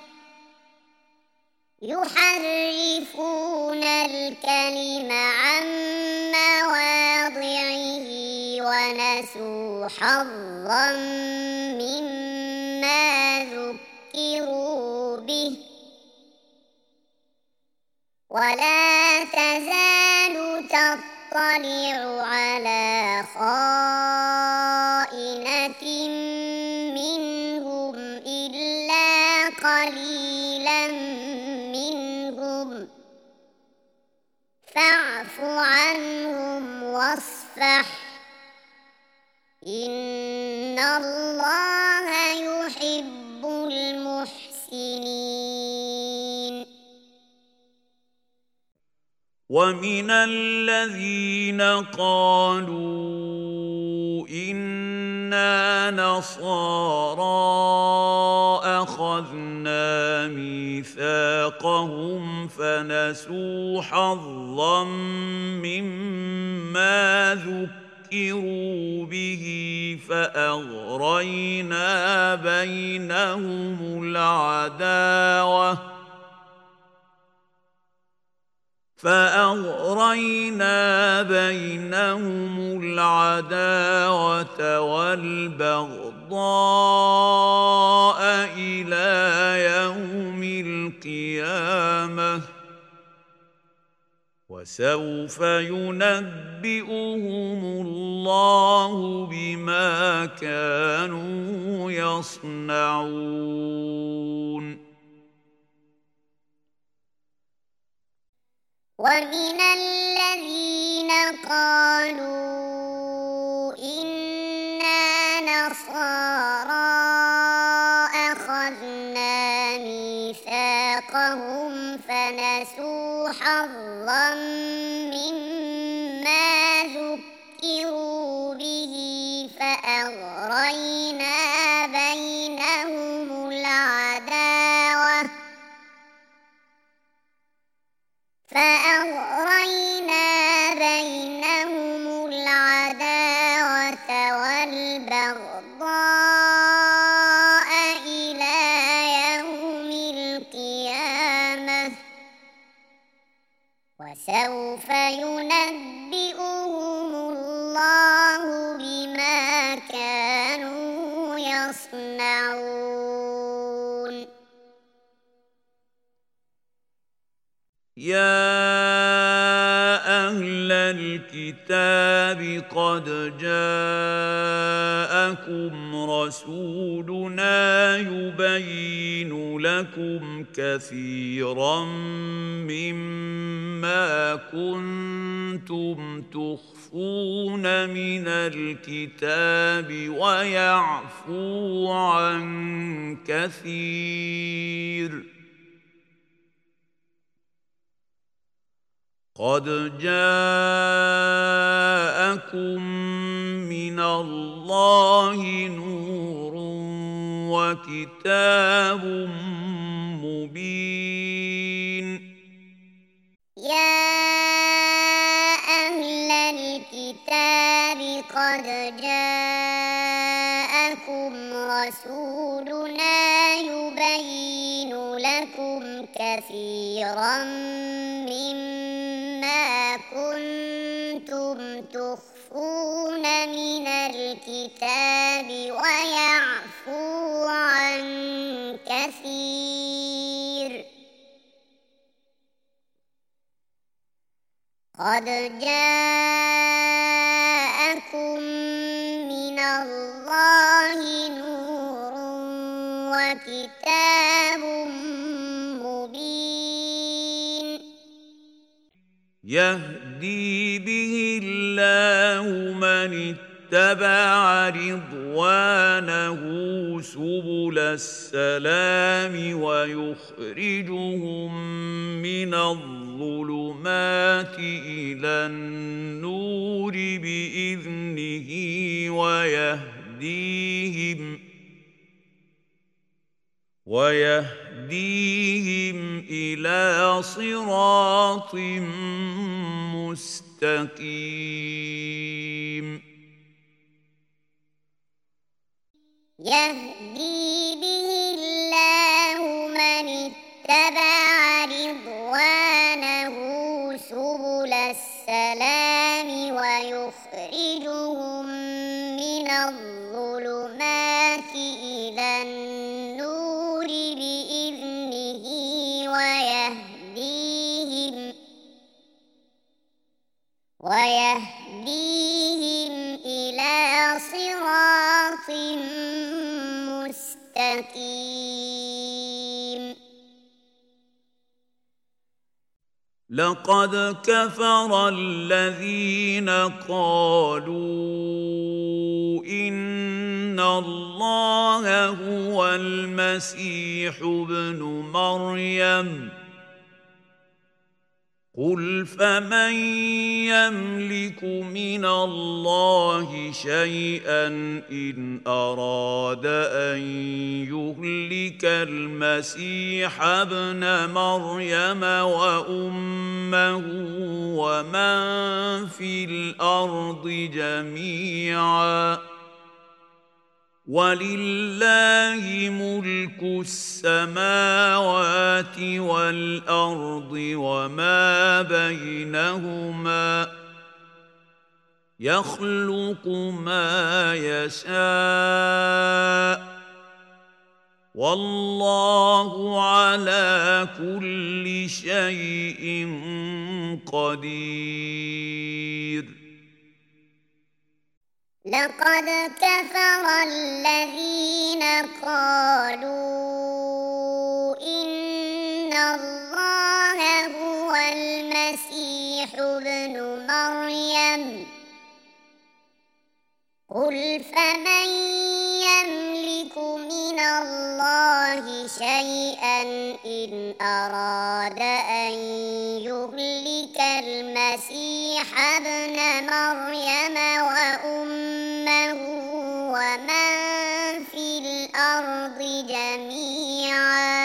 يحرفون الكلم عن مواضعه ونسوا حظا مما ذكروا به ولا تزال تطلع على خائنة منهم إلا قليلا منهم فاعف عنهم واصفح إن الله يحب المحسنين ومن الذين قالوا إنا نصارى أخذنا ميثاقهم فنسوا حظا مما ذكروا به فأغرينا بينهم العداوة والبغضاء إلى يوم القيامة وسوف ينبئهم الله بما كانوا يصنعون ومن الذين قالوا إنا نصارى أخذنا ميثاقهم فنسوا حظا مما ذكروا به فأغرينا بينهم العداوة والبغضاء إلى يوم القيامة وسوف ينبئهم الله بما كانوا يصنعون. يا أهل الكتاب قد جاءكم رسولنا يبين لكم كثيرا مما كنتم تخفون من الكتاب ويعفو عن كثير. قد جاءكم من الله نور وكتاب مبين. يا أهل الكتاب قد جاءكم رسولنا يبين لكم كثيرا مما كنتم تخفون من الكتاب ويعفو عن كثير. قد جاءكم من الله نور وكتاب مبين. يهدي به الله من اتبع رضوانه سبل السلام ويخرجهم من الظلمات إلى النور بإذنه ويهديهم إلى صراط مستقيم. يهدي به الله من اتبع رضوانه سبل السلام ويخرجهم من الظلمات إلى النور بإذنه ويهديهم إلى صراط مستقيم. لقد كفر الذين قالوا إن الله هو المسيح ابن مريم قل فمن يملك من الله شيئا إن أراد أن يهلك المسيح ابن مريم وأمه ومن في الأرض جميعا ولله ملك السماوات والأرض وما بينهما يخلق ما يشاء والله على كل شيء قدير. لقد كفر الذين قالوا إن الله هو المسيح ابن مريم قل فمن يملك من الله شيئا إن أراد أن يهلك المسيح ابن مريم وأمه ومن في الأرض جميعا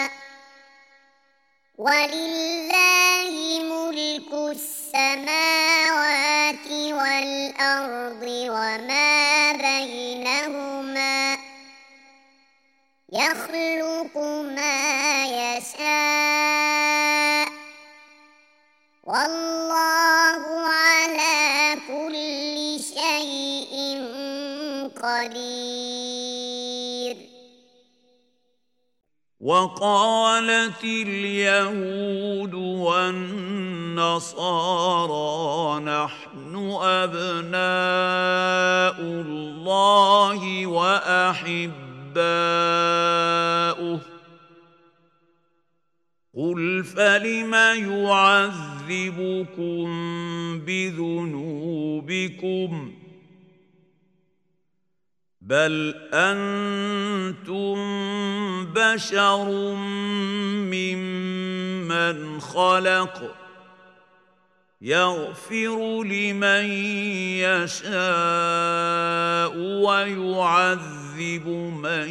ولله ملك السماوات والأرض وما يخلق ما يشاء والله على كل شيء قدير. وقالت اليهود والنصارى نحن أبناء الله وأحباؤه قل فلم يعذبكم بذنوبكم بل أنتم بشر ممن خلق يغفر لمن يشاء ويعذب من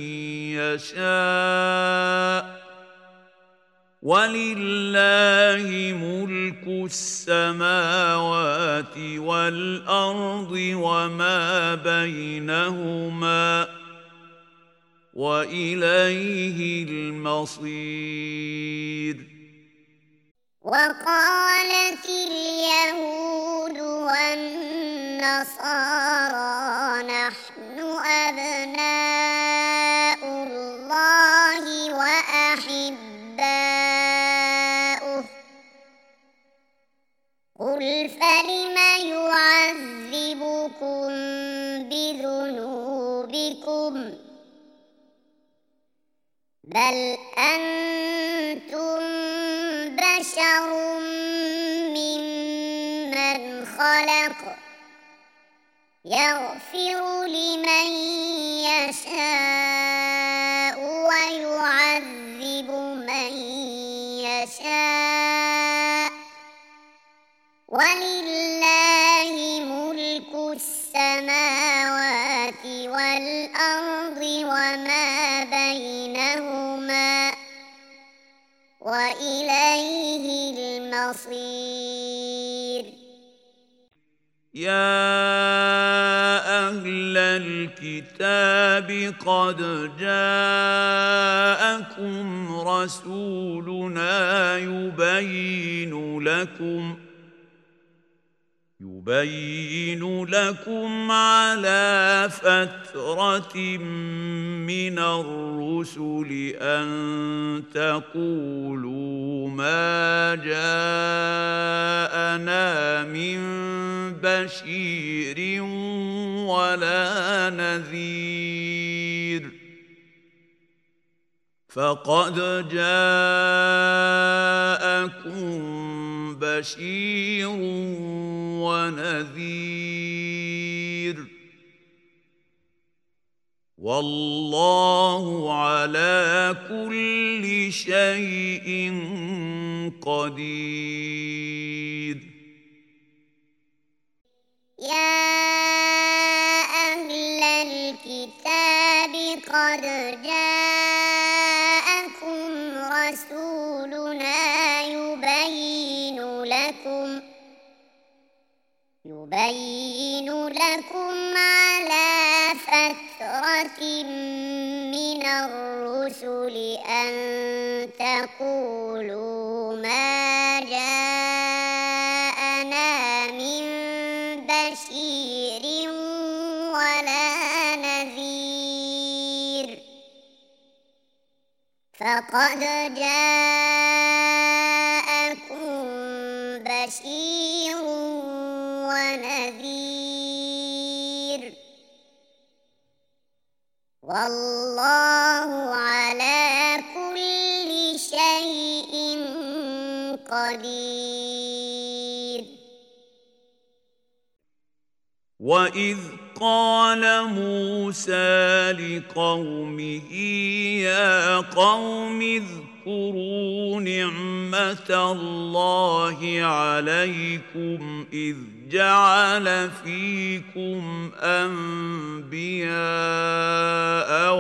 يشاء ولله ملك السماوات والأرض وما بينهما وإليه المصير. وقالت اليهود والنصارى نحن أبناء الله وأحباؤه قل فلم يعذبكم بذنوبكم بل أنتم بشر ممن خلق يغفر لمن يشاء ويعذب من يشاء ولله ملك السماوات والأرض وما بينهما وإليه المصير. يا أهل الكتاب قد جاءكم رسولنا يبين لكم على فترة من الرسل أن تقولوا ما جاءنا من بشير ولا نذير فقد جاءكم بشير ونذير والله على كل شيء قدير. يا أهل الكتاب قد جاءكم رسولنا يبين لكم على فترة من الرسل أن تقولوا ما جاءنا من بشير ولا نذير فقد جاءكم بشير ونذير والله على كل شيء قدير. وإذ قال موسى لقومه يا قوم اذكروا نعمة الله عليكم إذ جعل فيكم أنبياء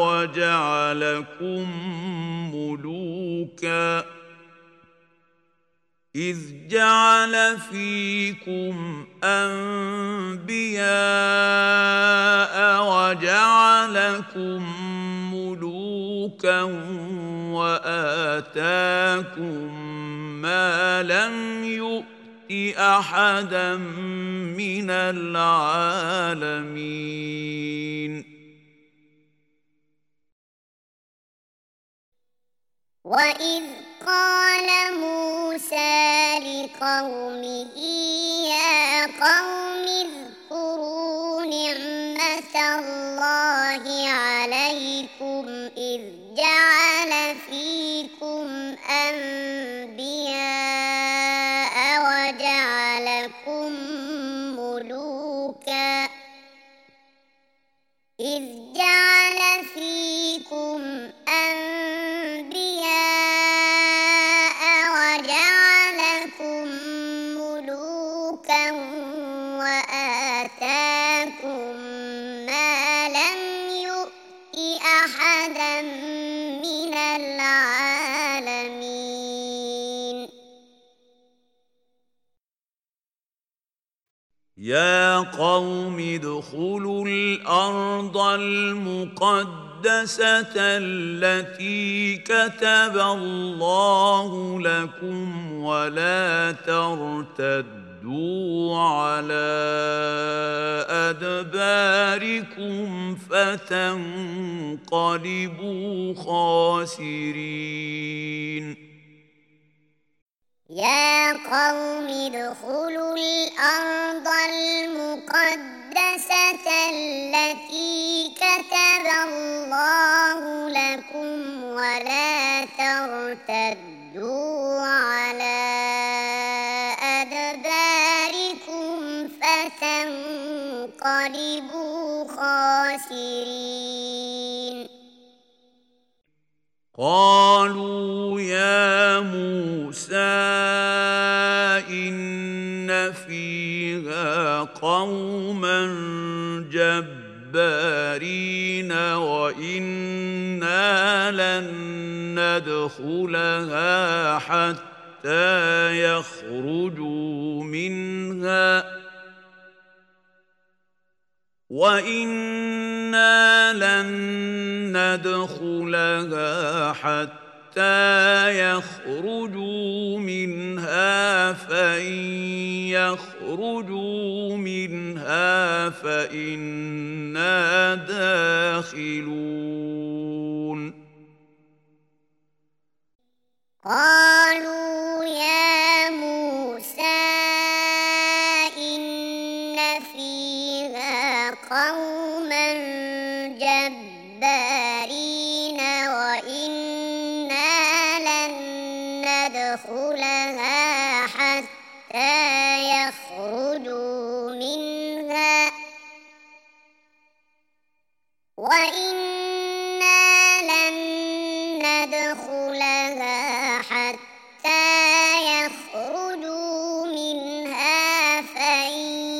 وجعلكم ملوكا ملوكا وآتاكم ما لم يؤت أحدا من العالمين. وإذ قال موسى لقومه يا قوم اذكروا نعمة الله عليكم إذ جعل فيكم أنبياء وجعلكم ملوكا إذ جعل فيكم أنبياء وجعلكم ملوكا وآتاكم ما لم يؤت أحدا من العالمين. يا قوم ادخلوا الأرض المقدسة التي كتب الله لكم ولا ترتدوا على أدباركم فتنقلبوا خاسرين. يا قوم ادخلوا الأرض المقدسة التي كتب الله لكم ولا ترتدوا على أدباركم فتنقلبوا خاسرين. قالوا يا موسى إن فيها قوما جبارين وإنا لن ندخلها حتى يخرجوا منها وإنا لن ندخلها حتى يخرجوا منها فإن يخرجوا منها فإنا داخلون. قالوا يا موسى إن فيها قوما جبارين وإنا لن ندخلها حتى يخرجوا منها وإنا لن ندخلها حتى يخرجوا منها فإن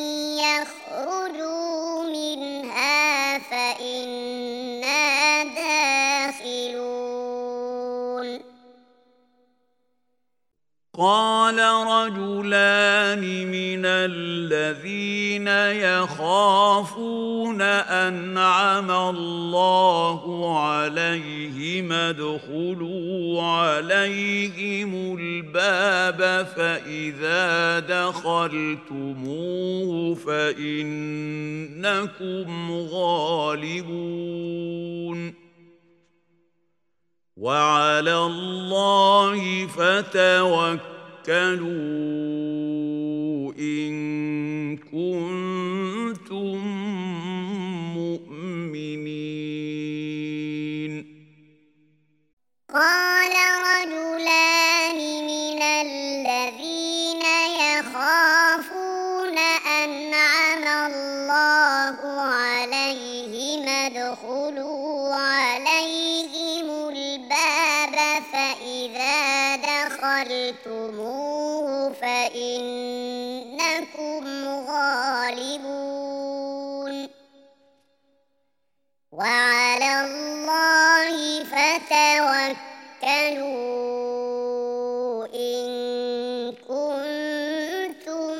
يخرجوا منها فإنا داخلون. قال رجلان من الذين يخافون أنعم الله عليهم ادخلوا عليهم الباب فإذا دخلتموه فإنكم غالبون وعلى الله فتوكلوا إن كنتم مؤمنين. قال رجلان من الذين يخافون أنعم الله عليهم ادخلوا عليهم الباب فإذا دخلتموه فإنكم غالبون وعلى الله فتوكلوا إن كنتم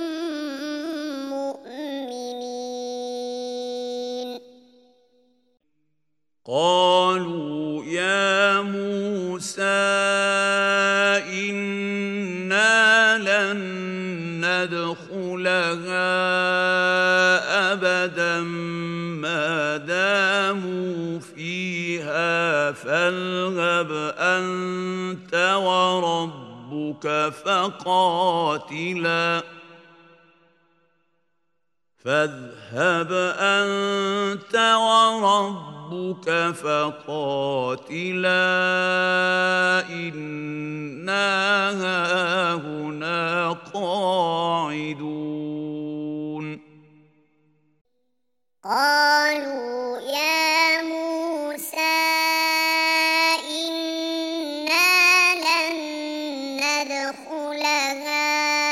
مؤمنين. قالوا يا يدخلها أبدا ما داموا فيها فاذهب أنت وربك فقاتلا إنا هاهنا قاعدون قالوا يا موسى إنا لن ندخلها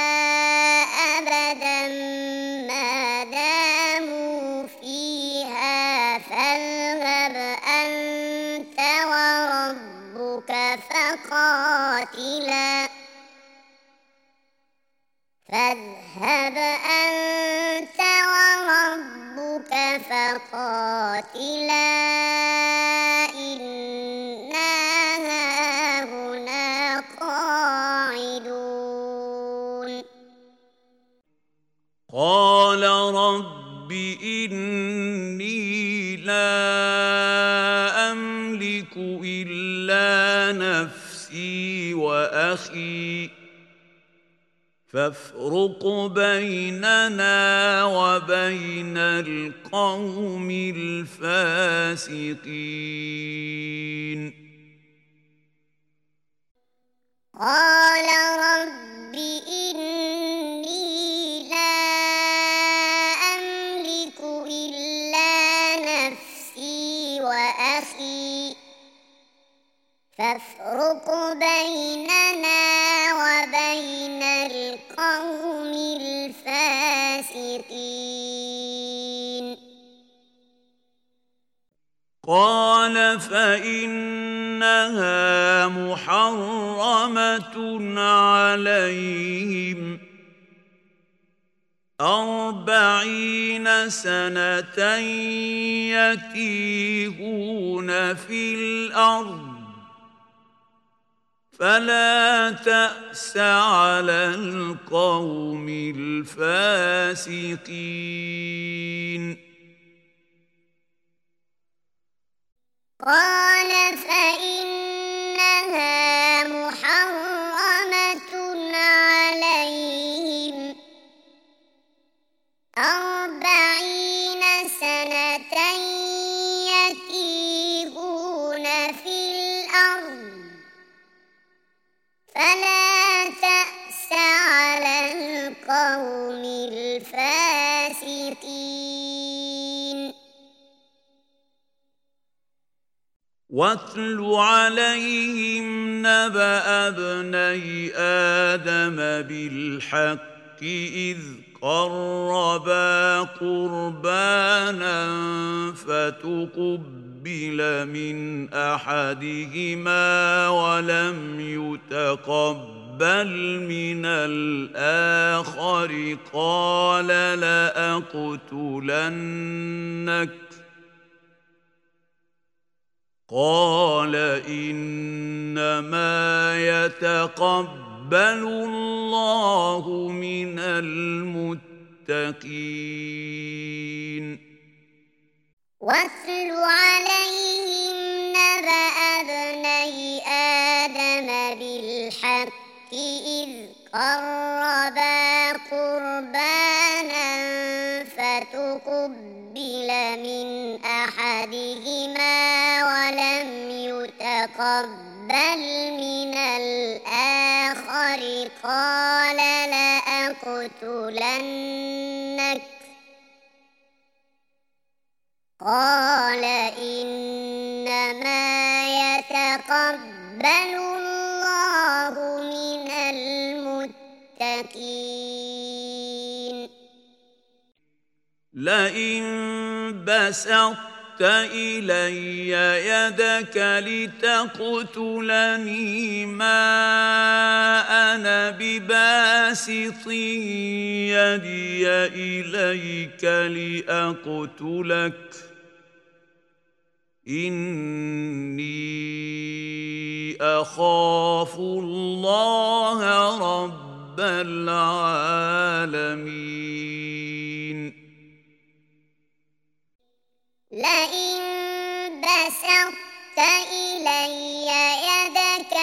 أبدا ما داموا فيها فاذهب أنت وربك فقاتلا إنا هاهنا قاعدون قال رب إني لا أملك إلا نفسي وأخي فافرق بيننا وبين القوم الفاسقين قال رب إني لا أملك إلا نفسي وأخي فافرق بيننا وبين القوم الفاسقين قال فإنها محرمة عليهم 40 سنة يتيهون في الأرض فلا تأس على القوم الفاسقين قال فإنها محرمة عليهم 40 سنة يتيهون في الأرض فلا تأس على القوم الفاسقين واتل عليهم نبأ ابني آدم بالحق إذ قربا قربانا فتقبل من أحدهما ولم يتقبل من الآخر قال لأقتلنك قال إنما يتقبل الله من المتقين واتل عليهم نبأ ابني آدم بالحق إذ قربا قربانا فتقبل من أحدهما ولم يتقبل من الآخر قال لأقتلنك قال إنما يتقبل الله من المتقين لئن بسطت إلي يدك لتقتلني ما أنا بباسط يدي إليك لأقتلك إني أخاف الله رب رب العالمين لئن بسطت إلي يدك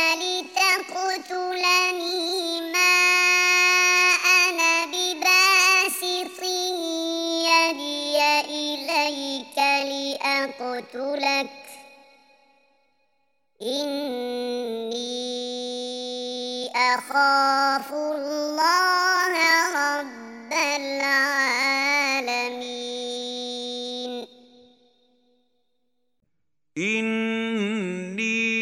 لتقتلني ما أنا بباسط يدي إليك لأقتلك إني أخاف الله رب العالمين إني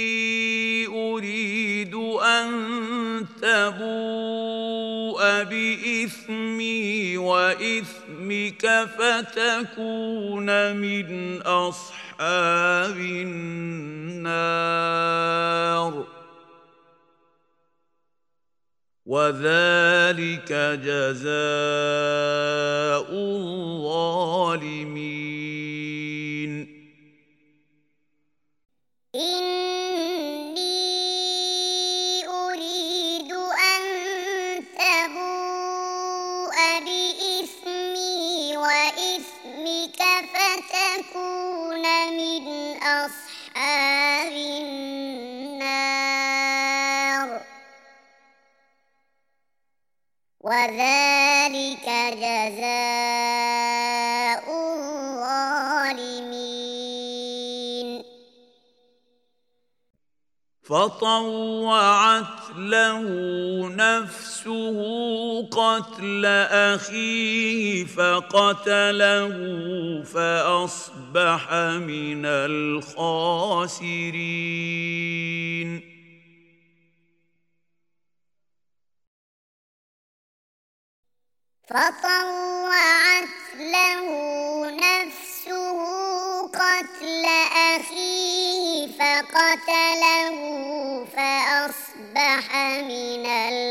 أريد أن تبوء بإثمي وإثمك فتكون من أصحاب النار وذلك جزاء الظالمين إني أريد أن تبوء بإثمي وإثمك فتكون من أصحاب النار وذلك جزاء الظالمين فطوعت له نفسه قتل أخيه فقتله فأصبح من الخاسرين فطوعت له نفسه قتل أخيه فقتله فأصبح من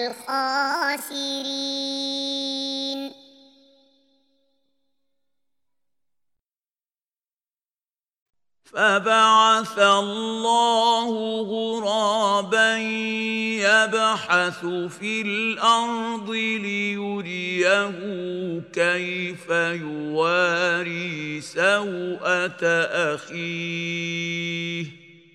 الخاسرين فبعث الله غرابا يبحث في الأرض ليريه كيف يواري سوءة أخيه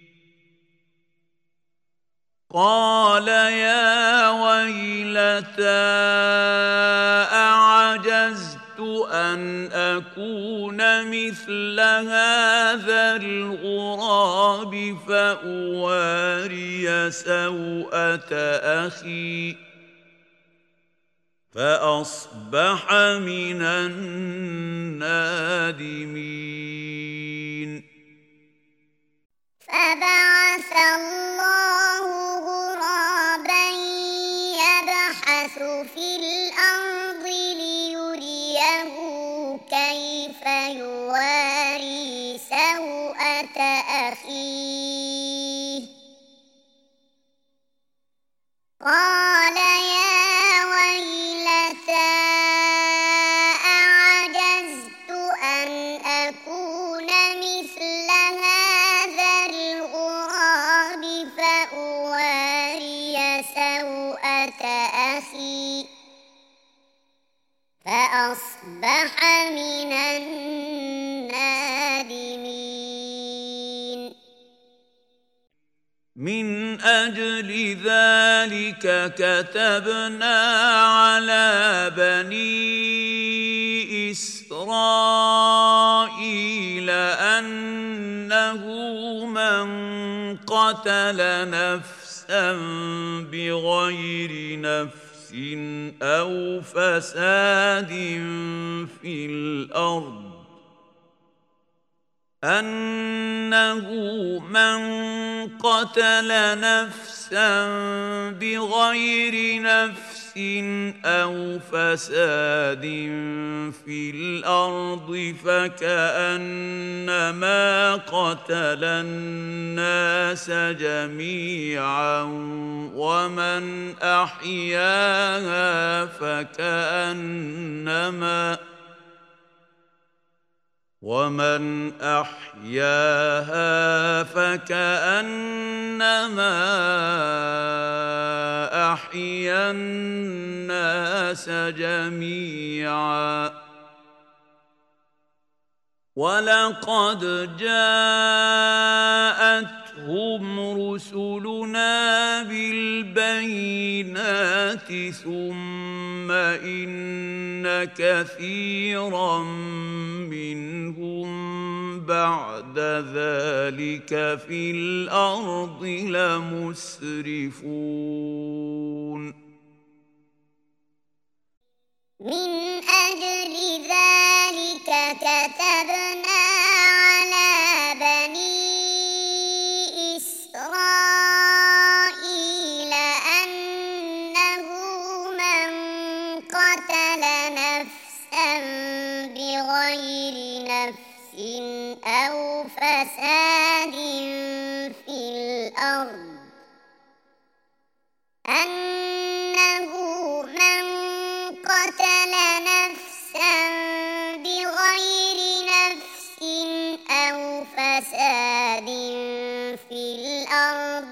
قال يا ويلتى أعجزت أن أكون مثل هذا الغراب فأواري سوءة أخي فأصبح من النادمين فبعث الله غرابا يبحث في الأرض ليريه كيف يواري سوءة أخيه قال يا ويلتى أعجزت أن أكون مثل هذا الغراب فأواري سوءة أخي فأصبح من النادمين من أجل ذلك كتبنا على بني إسرائيل أنه من قتل نفسا بغير نفس أو فساد في الأرض أنه من قتل نفسا بغير نفس أو فساد في الأرض فكأنما قتل الناس جميعا ومن أحياها فكأنما ومن أحياها فكأنما أحيا الناس جميعا ولقد جاءتهم رسلنا بالبينات ثم إن كثيرا منهم بعد ذلك في الأرض لمسرفون من أجل ذلك كتبنا على بني إسرائيل أنه من قتل نفسا بغير نفس أو فساد في الأرض أنه من قتل نفسا بغير نفس أو فساد في الأرض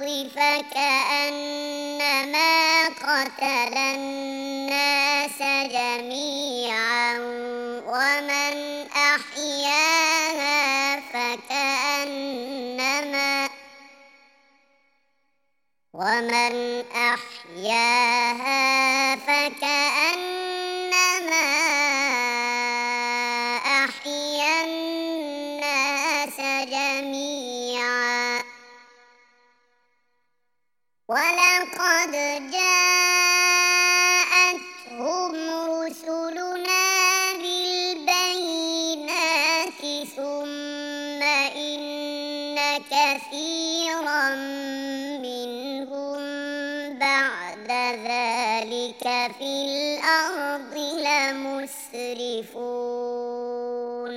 فكأنما قتل الناس جميعا ومن أحياها فكأنما أحيا الناس جميعا ولقد جاءتهم رسلنا بالبينات ثم إن كثيرا منهم بعد ذلك في الأرض لمسرفون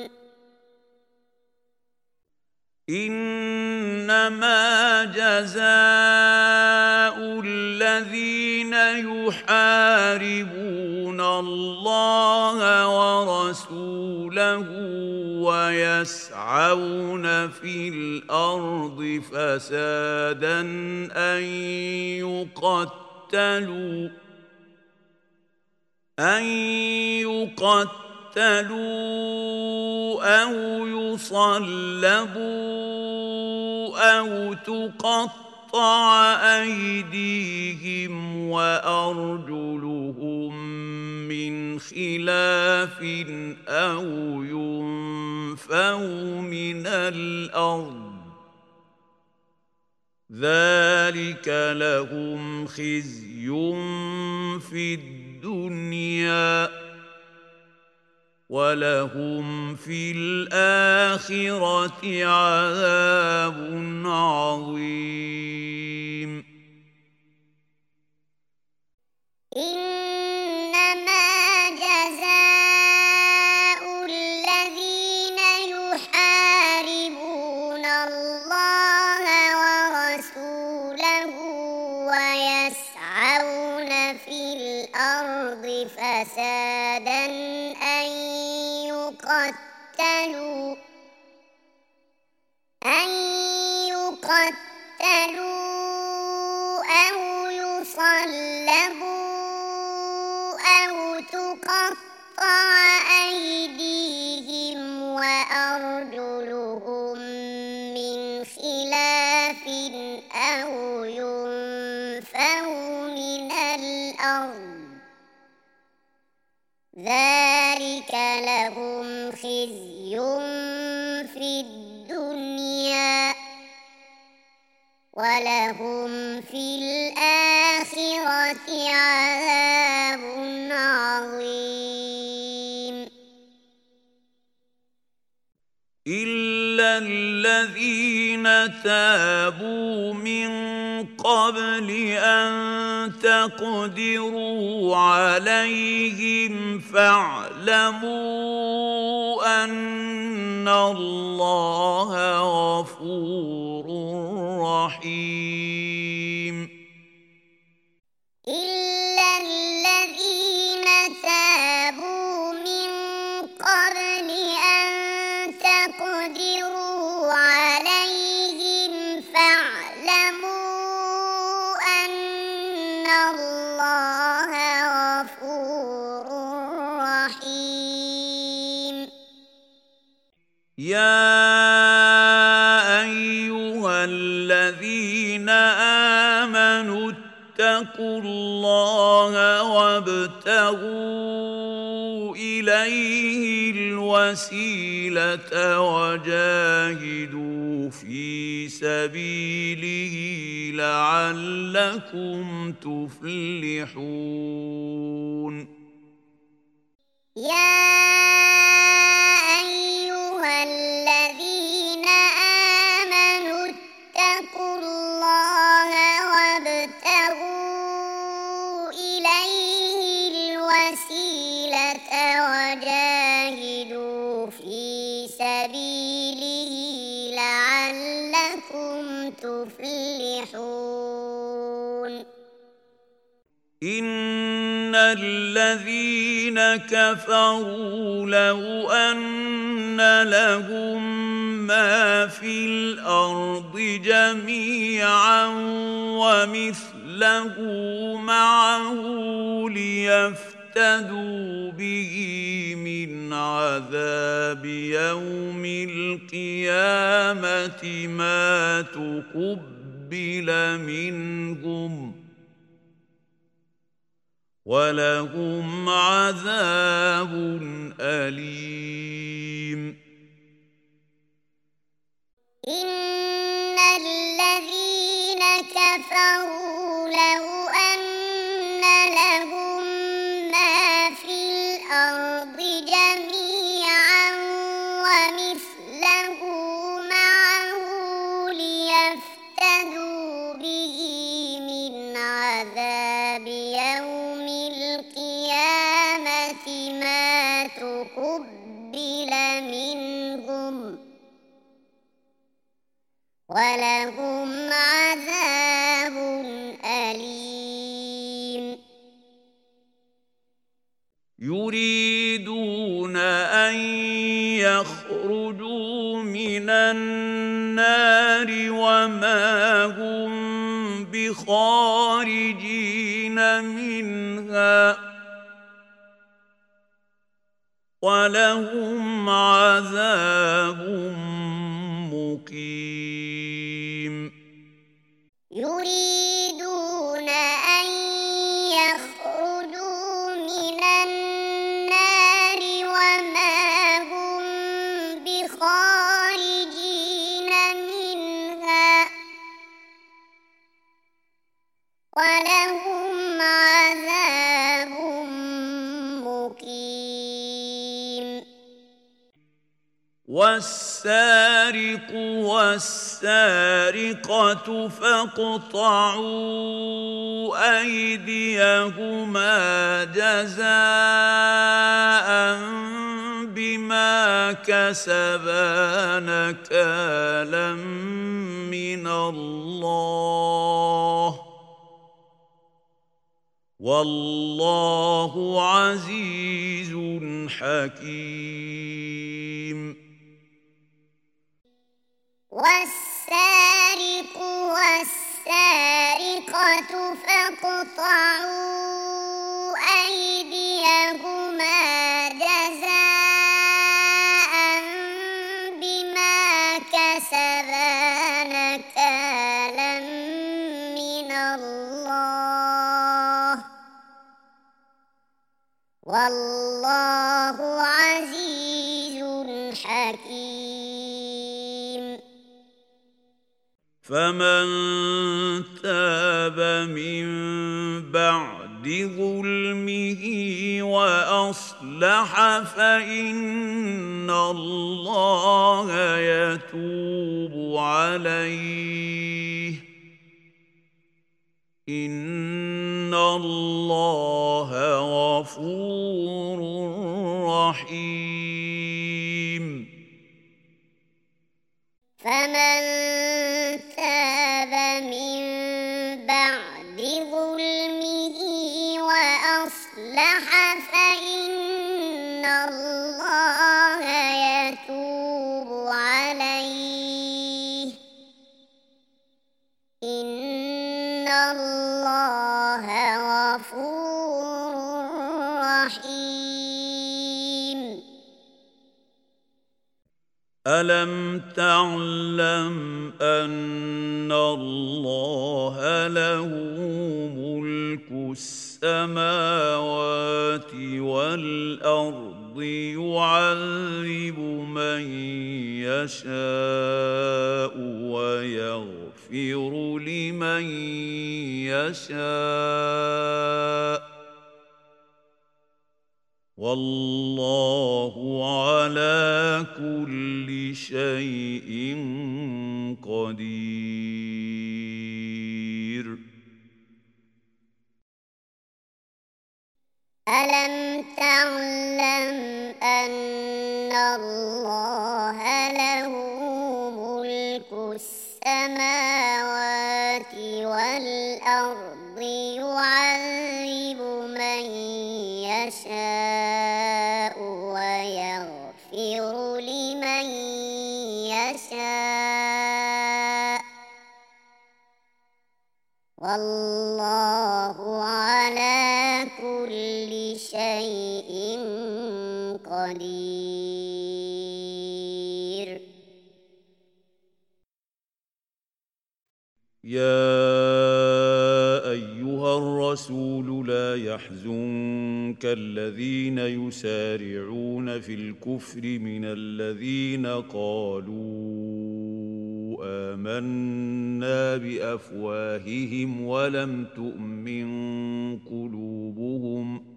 إنما جزاء الذين يحاربون الله ورسوله ويسعون في الأرض فسادا أن يقتلوا أو يصلبوا أو تقطع أيديهم وأرجلهم من خلاف أو ينفوا من الأرض ذلك لهم خزي في الدنيا ولهم في الآخرة عذاب عظيم إنما جزاء الذين يحاربون الله ورسوله ويسعون في الأرض فسادا أن يقتلوا أو يصلبوا أو تقطع أيديهم وأرجلهم من خلاف أو ينفوا من الأرض ذلك لهم خزي في الدنيا ولهم في الآخرة عذاب عظيم إلا الذين تابوا من قبل أن تقدروا عليهم فاعلموا أن الله غفور رحيم إلا الذين تابوا من قبل أن فاتقوا الله وابتغوا إليه الوسيلة وجاهدوا في سبيله لعلكم تفلحون. يا أيها الذين آمنوا اتقوا الله وابتغوا إليه الوسيلة وجاهدوا في سبيله لعلكم تفلحون. إن الذين كفروا لو أن لهم ما في الأرض جميعا ومثله معه ليفتدوا به من عذاب يوم القيامة ما تقبل منهم ولهم عذاب أليم. إن الذين كفروا لو أن لهم ما في الأرض جميعا ومثله معه ليفتدوا به من عذاب يوم القيامة ما تقبل منهم ولهم عذاب أليم. يريدون أن يخرجوا من النار وما هم بخارجين منها ولهم عذاب مقيم. يريدون أن يخرجوا من النار وما هم بخارجين منها ولهم عذاب مقيم. والسارق والسارقة فاقطعوا أيديهما جزاء بما كسبا نكالا من الله والله عزيز حكيم. والسارق والسارقة فاقطعوا أيديهما جزاء بما كسبا نكالا من الله والله عزيز حكيم. فمن تاب من بعد ظلمه وأصلح فإن الله يتوب عليه إن الله غفور رحيم. فمن تاب من بعد ظلمه وأصلح فإن الله يتوب عليه إن الله غفور رحيم. ألم تعلم أن الله له ملك ملك السماوات والأرض يعذب من يشاء ويغفر لمن يشاء والله على كل شيء قدير. ألم تعلم أن الله له ملك السماوات والأرض يعذب من يشاء ويغفر لمن يشاء والله على كل شيء قدير. يا أيها الرسول لا يحزنك الذين يسارعون في الكفر من الذين قالوا آمنا بأفواههم ولم تؤمن قلوبهم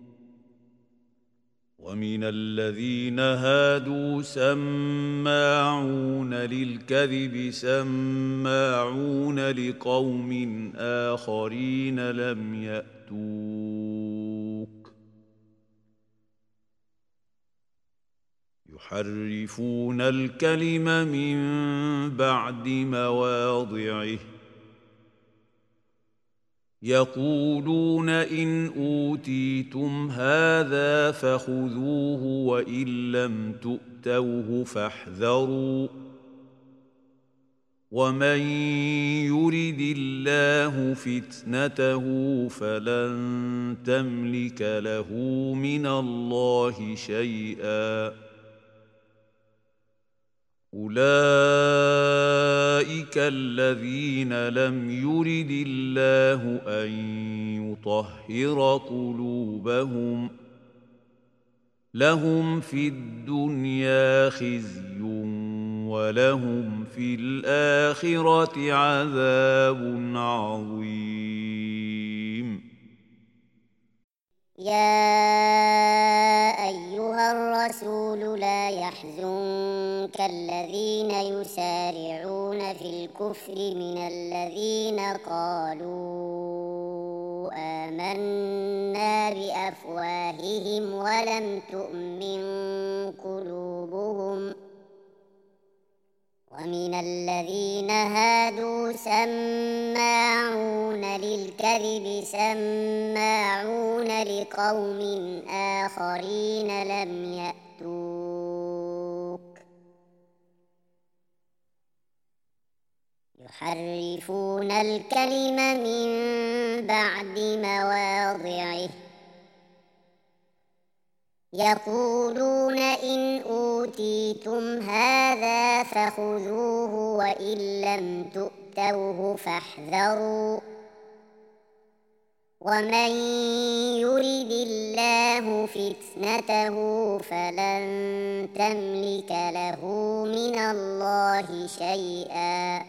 ومن الذين هادوا سماعون للكذب سماعون لقوم آخرين لم يأتوك يحرفون الكلم من بعد مواضعه يقولون إن أوتيتم هذا فخذوه وإن لم تؤتوه فاحذروا ومن يرد الله فتنته فلن تملك له من الله شيئا أولئك الذين لم يرد الله أن يطهر قلوبهم لهم في الدنيا خزي ولهم في الآخرة عذاب عظيم. يا أيها الرسول لا يحزنك الذين يسارعون في الكفر من الذين قالوا آمنا بأفواههم ولم تؤمن قلوبهم ومن الذين هادوا سماعون للكذب سماعون لقوم آخرين لم يأتوك يحرفون الكلم من بعد مواضعه يقولون إن أوتيتم هذا فخذوه وإن لم تؤتوه فاحذروا ومن يرد الله فتنته فلن تملك له من الله شيئا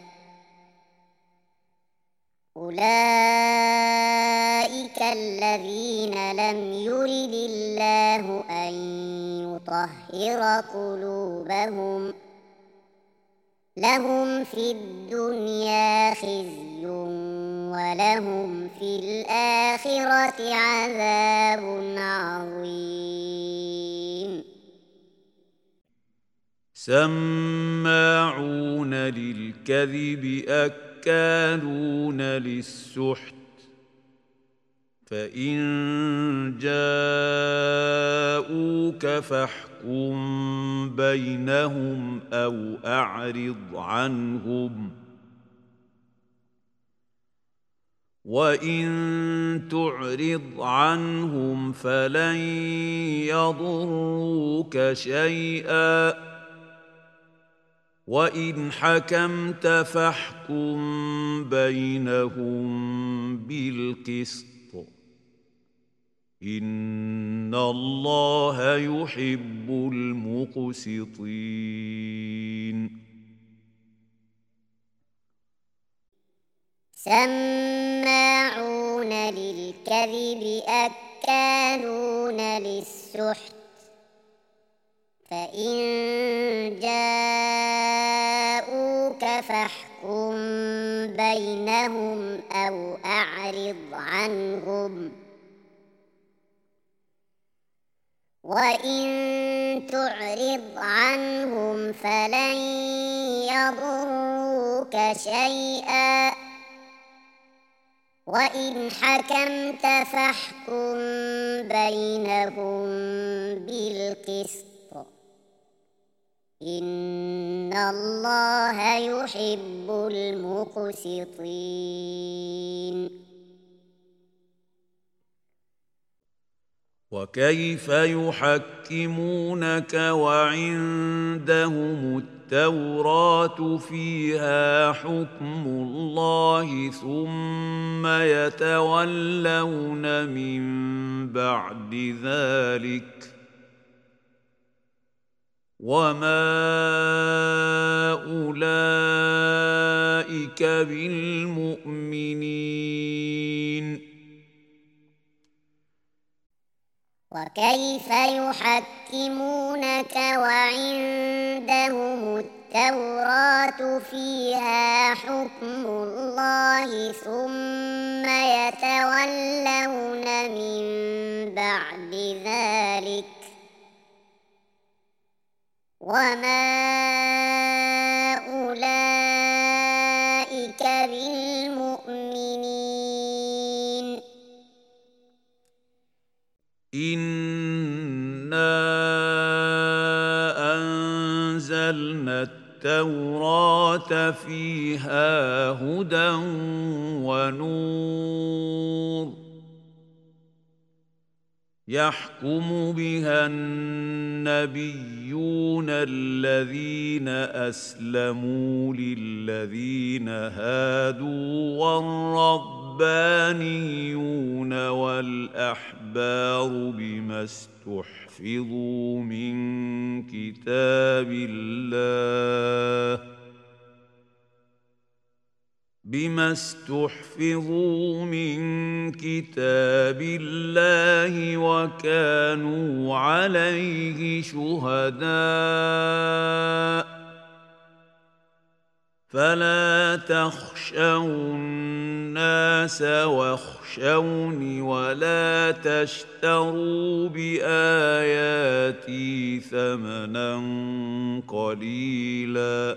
أولئك الذين لم يرد الله أن يطهر قلوبهم لهم في الدنيا خزي ولهم في الآخرة عذاب عظيم. سماعون للكذب أكالون للسحت فإن جاءوك فاحكم بينهم أو أعرض عنهم وإن تعرض عنهم فلن يضروك شيئا وإن حكمت فاحكم بينهم بالقسط إن الله يحب المقسطين. سماعون للكذب أكالون للسحت فإن جاءوك فاحكم بينهم أو أعرض عنهم وإن تعرض عنهم فلن يضروك شيئا وإن حكمت فاحكم بينهم بالقسط إن الله يحب المقسطين. وكيف يحكمونك وعندهم التوراة فيها حكم الله ثم يتولون من بعد ذلك وما أولئك بالمؤمنين. وكيف يحكمونك وعندهم التوراة فيها حكم الله ثم يتولون من بعد ذلك وما أولئك بالمؤمنين. إنا أنزلنا التوراة فيها هدى ونور يحكم بها النبيون الذين أسلموا للذين هادوا والربانيون والأحبار بما استحفظوا من كتاب الله وكانوا عليه شهداء فلا تخشوا الناس واخشوني ولا تشتروا بآياتي ثمنا قليلا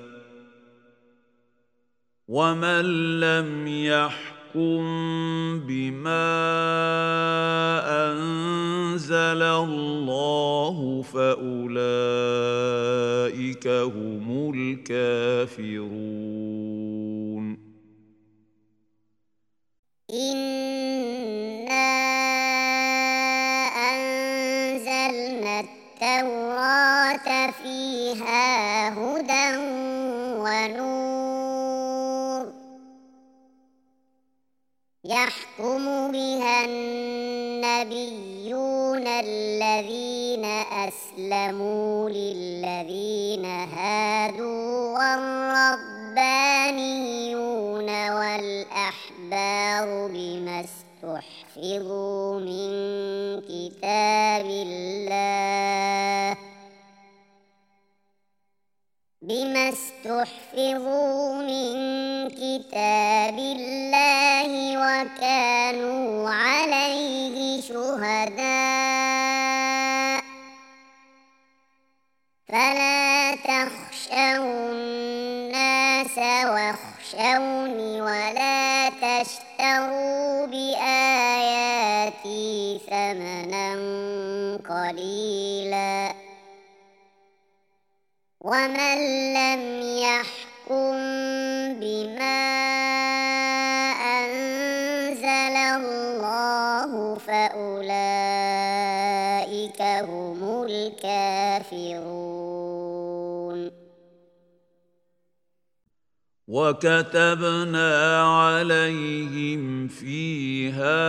ومن لم يحكم بما أنزل الله فأولئك هم الكافرون. إنا أنزلنا التوراة فيها هدى ونور يحكم بها النبيون الذين أسلموا للذين هادوا والربانيون والأحبار بما استحفظوا من كتاب الله وكانوا عليه شهداء فلا تخشوا الناس واخشوني ولا تشتروا بآياتي ثمنا قليلا ومن لم يحكم بما أنزل الله فأولئك هم الكافرون. وكتبنا عليهم فيها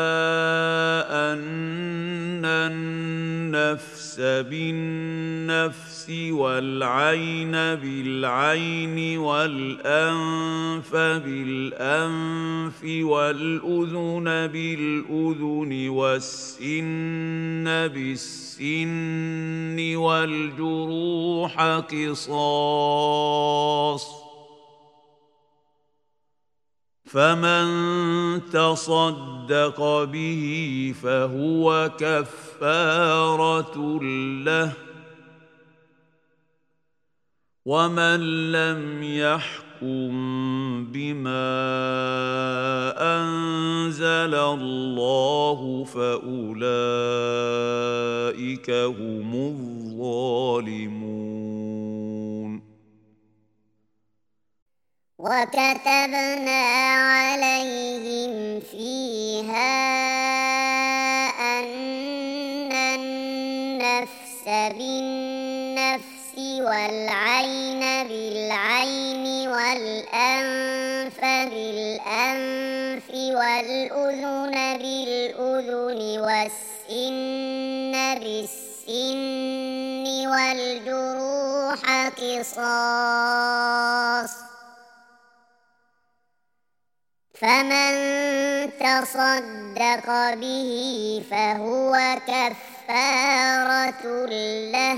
أن النفس بالنفس والعين بالعين والأنف بالأنف والأذن بالأذن والسن بالسن والجروح قصاص، فمن تصدق به فهو كفارة له، ومن لم يحكم بما أنزل الله فأولئك هم الظالمون. وكتبنا عليهم فيها أن النفس بالنفس والعين بالعين والأنف بالأنف والأذن بالأذن والسن بالسن والجروح قصاص، فمن تصدق به فهو كفارة له،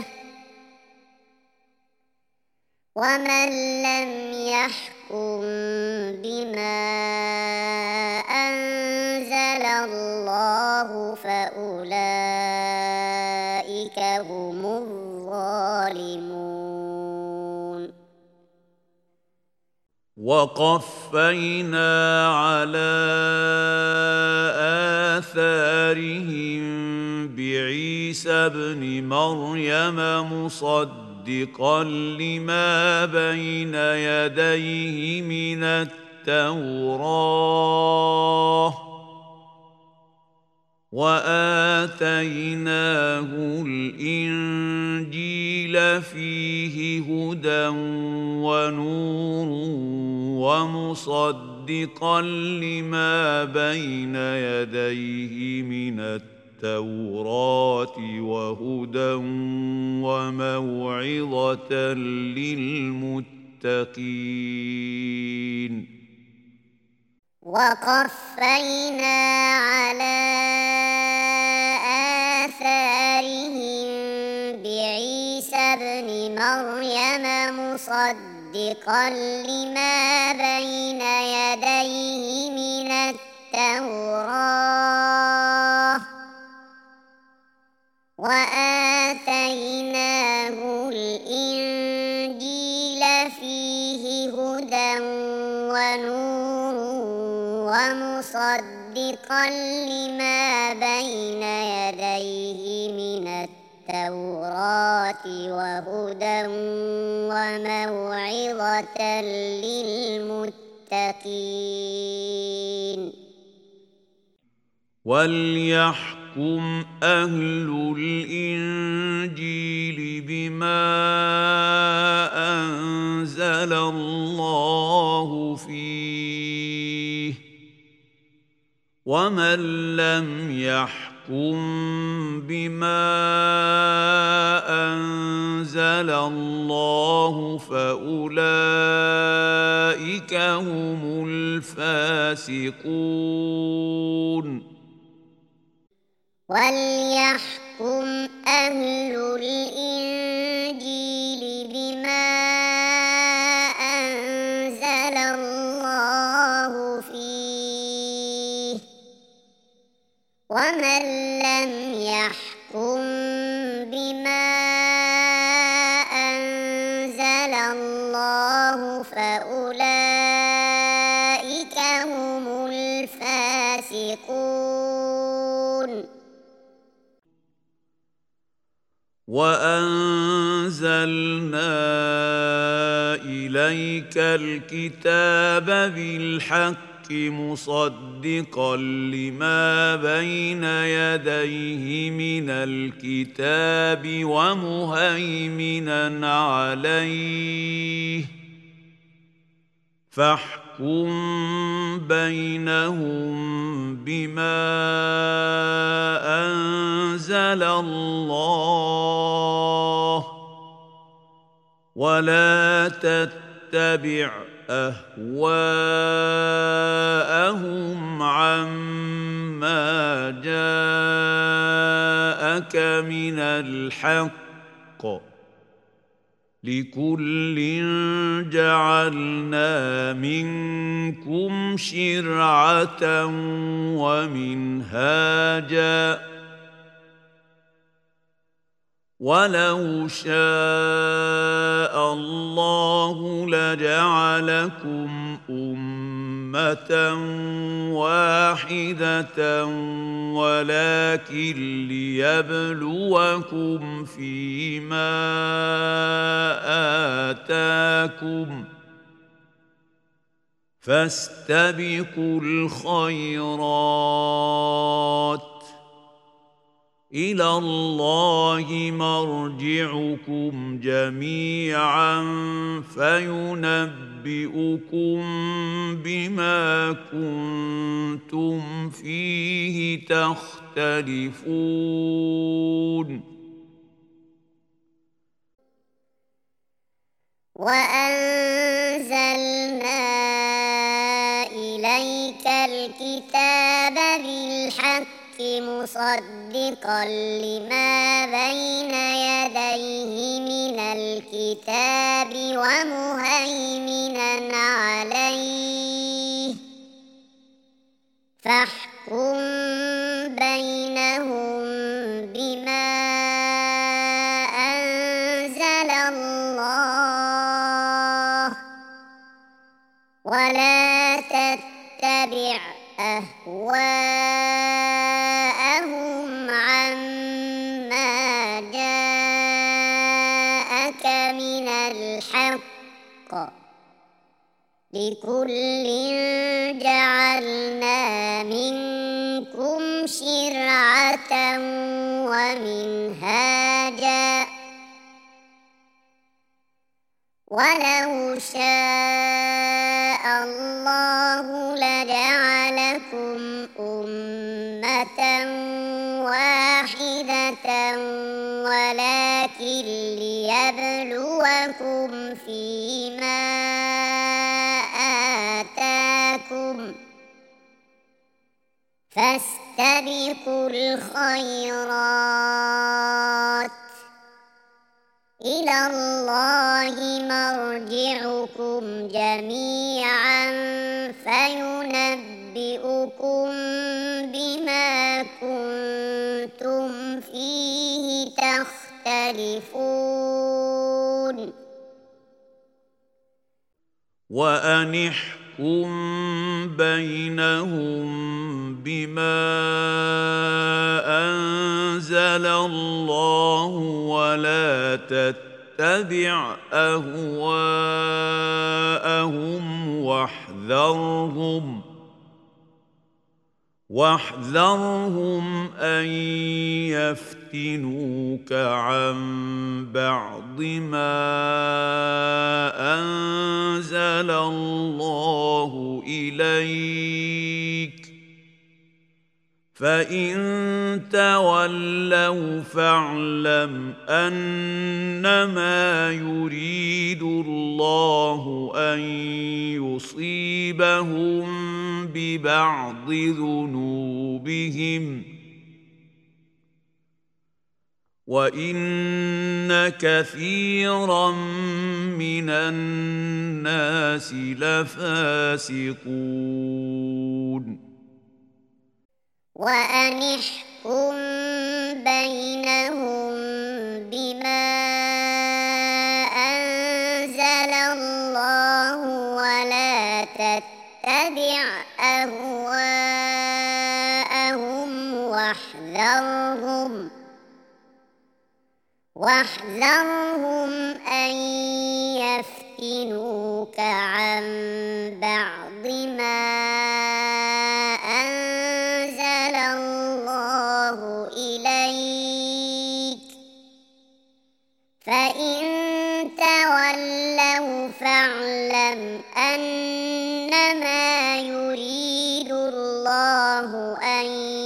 ومن لم يحكم بما أنزل الله فأولئك هم الظالمون. وقفينا على آثارهم بعيسى ابن مريم مصدقا لما بين يديه من التوراة، وآتيناه الإنجيل فيه هدى ونور ومصدقا لما بين يديه من التوراة وهدى وموعظة للمتقين. وقفينا على آثارهم بعيسى ابن مريم مصدقا لما بين يديه من التوراة، وآتيناه الإنجيل فيه هدى ونور ومصدقا لما بين يديه من التوراة وهدى وموعظة للمتقين. وليحكم أهل الإنجيل بما أنزل الله فيه، ومن لم يحكم بما أنزل الله فأولئك هم الفاسقون. وليحكم أهل الإنجيل بما أنزل الله فيه، ومن لم يحكم بما أنزل الله فأولئك هم الفاسقون. وأنزلنا إليك الكتاب بالحق مصدقا لما بين يديه من الكتاب ومهيمنا عليه، فاحكم بينهم بما أنزل الله ولا تتبع أهواءهم عما جاءك من الحق لكل جعلنا منكم شرعة ومنهاجا ولو شاء الله لجعلكم أمة واحدة ولكن ليبلوكم فيما آتاكم فاستبقوا الخيرات إلى الله مرجعكم جميعا فينبئكم بما كنتم فيه تختلفون وأنزلنا إليك الكتاب بالحق مصدقا لما بين يديه من الكتاب ومهيمنا عليه فاحكم بينهم بما أنزل الله ولا تتبع أهواءهم عما جاءك من الحق لكل جعلنا منكم شرعة ومنهاجا ولو شاء الله لجعلكم أمة واحدة ولكن ليبلوكم فيما آتاكم فاستبقوا الخيرات إلى الله مرجعكم جميعا فينبئكم بما كنتم فيه تختلفون وأن احكم بينهم بما أنزل الله ولا تتبع أهواءهم واحذرهم أن يفتنوك عن بعض ما أنزل الله إليك فإن تولوا فاعلم أنما يريد الله أن يصيبهم ببعض ذنوبهم وإن كثيرا من الناس لفاسقون وأن احكم بينهم بما أنزل الله ولا تتبع أهواءهم واحذرهم أن يفتنوك عن بعض ما أنزل الله إليك فإن تولوا فاعلم أن إنما يريد الله أن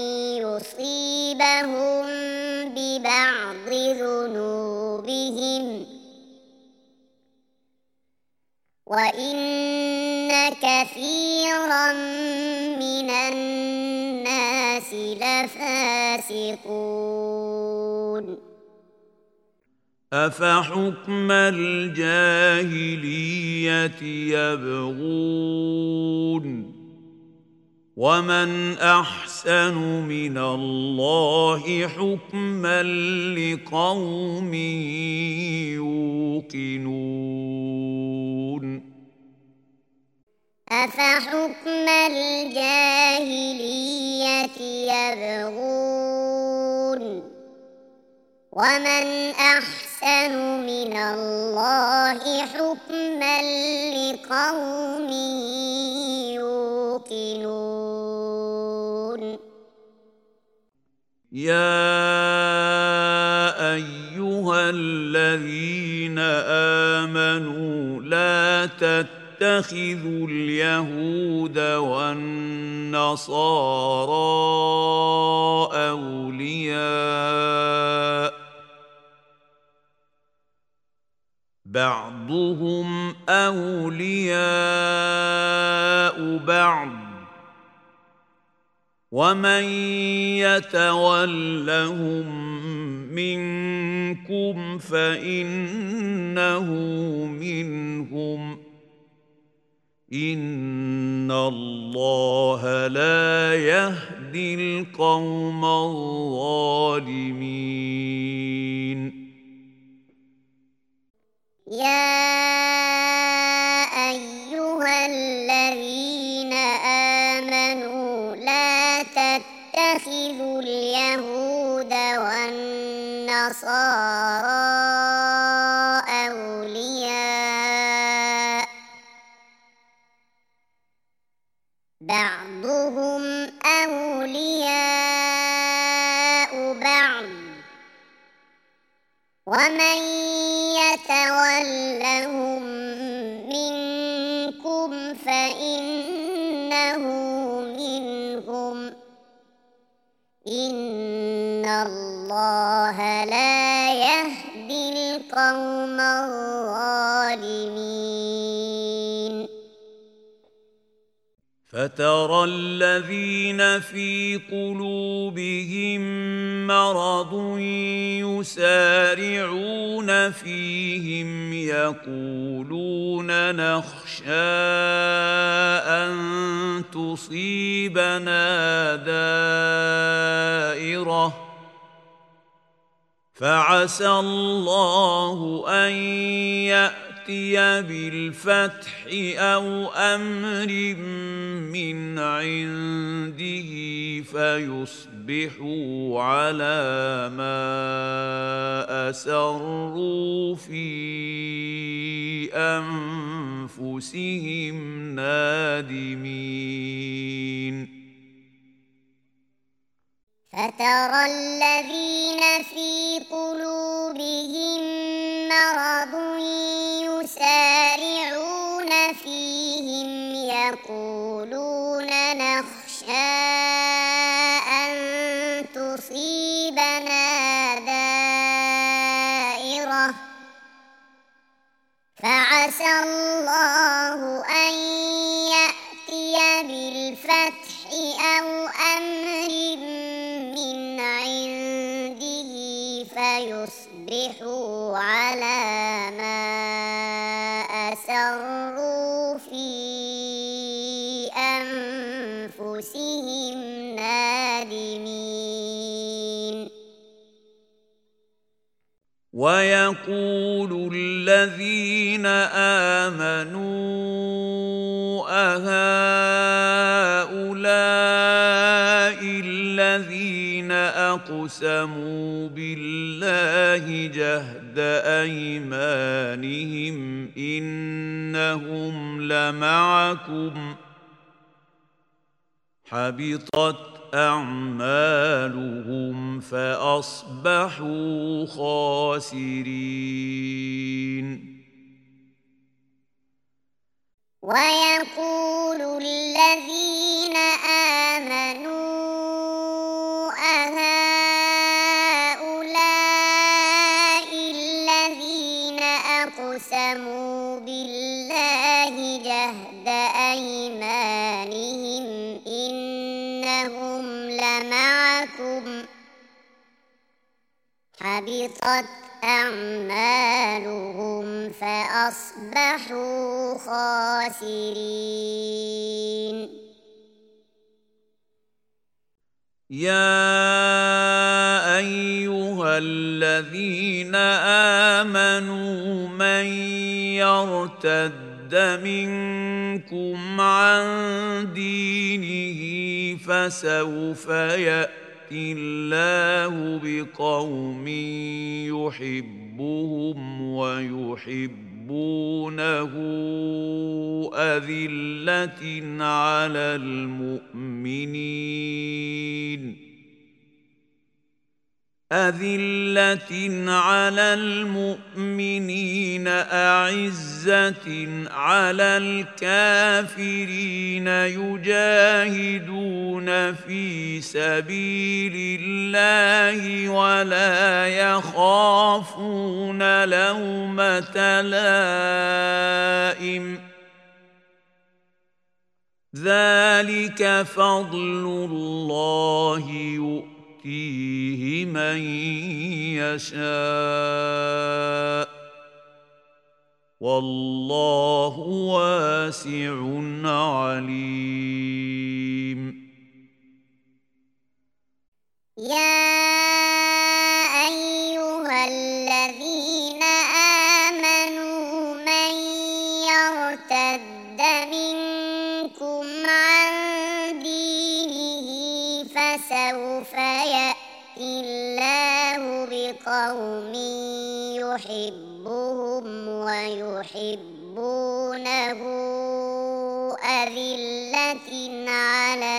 يصيبهم ببعض ذنوبهم وإن كثيرا من الناس لفاسقون أفحكم الجاهلية يبغون ومن أحسن من الله حكما لقوم يوقنون أفحكم الجاهلية يبغون ومن أحسن من الله حكما لقوم يوقنون يا أيها الذين آمنوا لا تتخذوا اليهود والنصارى أولياء بعضهم أولياء بعض ومن يتولهم منكم فإنه منهم إن الله لا يهدي القوم الظالمين يا أيها الذين آمنوا لا تتخذوا اليهود والنصارى أولياء بعضهم أولياء بعض ومن يتولهم منكم فإنه منهم إن الله لا يهدي القوم الظالمين فترى الذين في قلوبهم مرض يسارعون فيهم يقولون نخشى أن تصيبنا دائرة فعسى الله أن يأتي بالفتح أو أمر من عنده فيصبحوا على ما أسروا في أنفسهم نادمين فترى الذين في قلوبهم مرض يسارعون فيهم يقولون نخشى أن تصيبنا دائرة فعسى الله أن يأتي بالفتح أو أمر من عنده فيصبحوا على ما أسروا في أنفسهم نادمين ويقول الذين آمنوا أهؤلاء الذين أقسموا بالله جهد أيمانهم إنهم لمعكم حبطت أعمالهم فأصبحوا خاسرين ويقول الذين آمنوا أهؤلاء الذين أقسموا بالله جهد أيمانهم إنهم لمعكم حبطت أعمالهم فأصبحوا خاسرين يا أيها الذين آمنوا من يرتد منكم عن دينه فسوف يأتي الله بقوم يحبهم ويحبونه أذلة على المؤمنين أعزة على الكافرين يجاهدون في سبيل الله ولا يخافون لومة لائم ذلك فضل الله يؤتيه من يشاء والله واسع عليم يا أيها الذين آمنوا من يرتد منكم عن دينه فسوف يأتي الله بقوم يحبهم ويحبونه أذلة على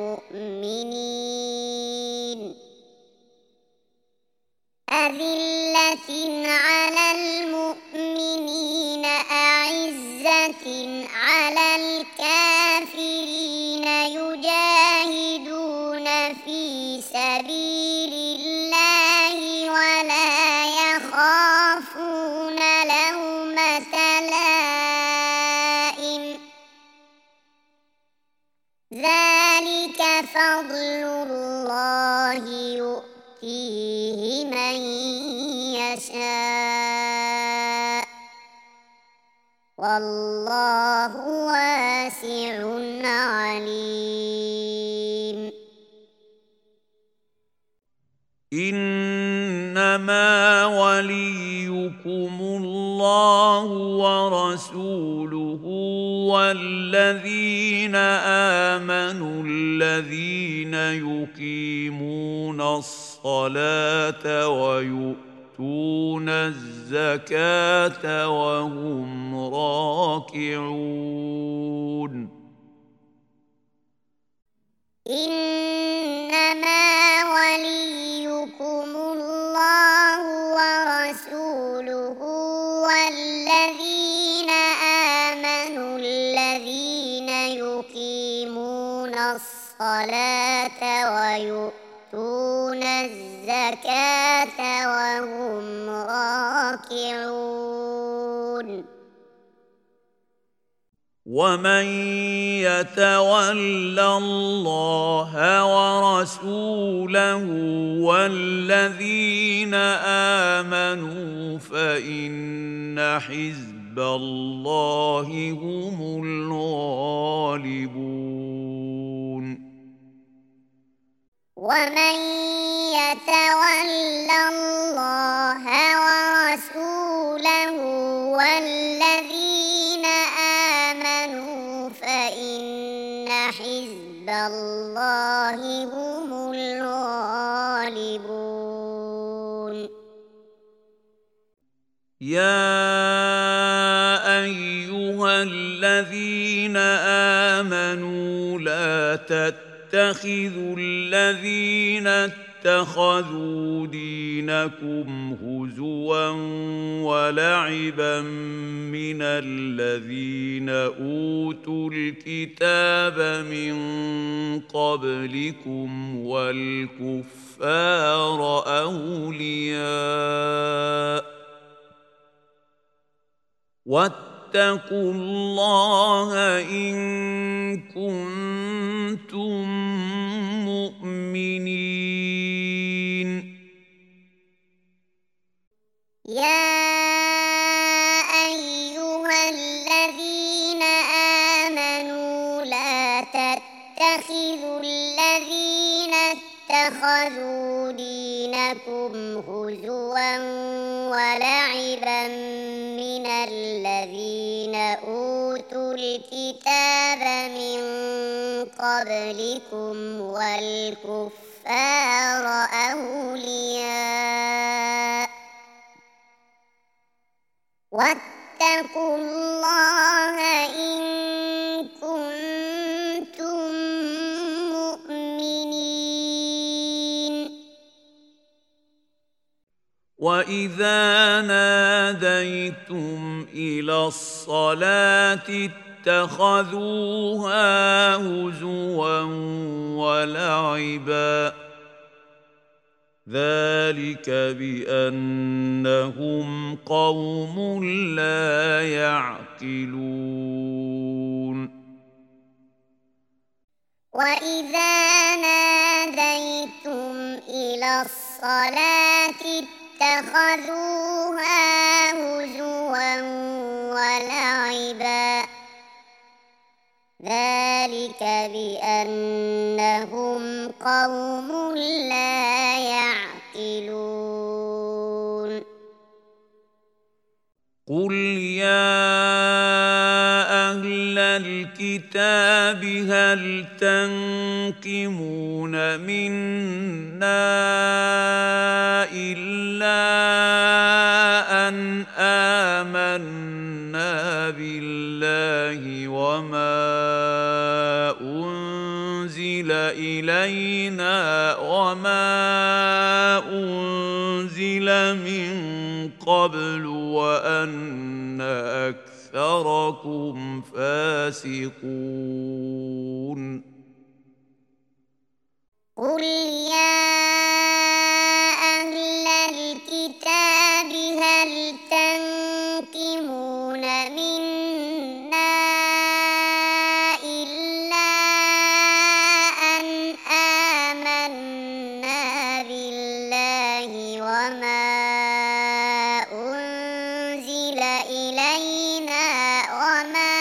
المؤمنين أعزة على الكافرين يجاهدون في سبيل الله ولا يخافون لومة لائم ذلك فضل الله يؤتيه من يشاء والله واسع عليم إنما وليكم الله ورسوله والذين آمنوا الذين يقيمون الصلاة ويؤتون الزكاة وهم راكعون إنما وليكم الله ورسوله والذين آمنوا الذين يقيمون الصلاة ويؤتون الزكاة وهم راكعون ومن يتول الله ورسوله والذين آمنوا فإن حزب الله هم الغالبون ومن يتول الله ورسوله والذين آمنوا فإن حزب الله هم الغالبون يا أيها الذين آمنوا لا تتخذوا الذين اتخذوا دينكم هزوا ولعبا من الذين أوتوا الكتاب من قبلكم والكفار أولياء واتقوا الله إن كنتم مؤمنين. يا أيها الذين آمنوا لا تتخذوا الذين اتخذوا دينكم هزوا ولعبا من الذين أوتوا الكتاب من قبلكم والكفار أولياء واتقوا الله إن كنتم مؤمنين. وإذا ناديتم إلى الصلاة اتخذوها هزوا ولعبا ذلك بأنهم قوم لا يعقلون. وإذا ناديتم إلى الصلاة اتخذوها هزوا ولعبا ذلك بأنهم قوم لا يعقلون. قل يا أهل الكتاب هل تنقمون منا إلا أن آمنا بالله وما أنزل إلينا وما أنزل من قبل وأن أكثركم فاسقون. قل يا أهل الكتاب هل تنقمون منا إلا أن آمنا بالله وما أنزل إلينا وما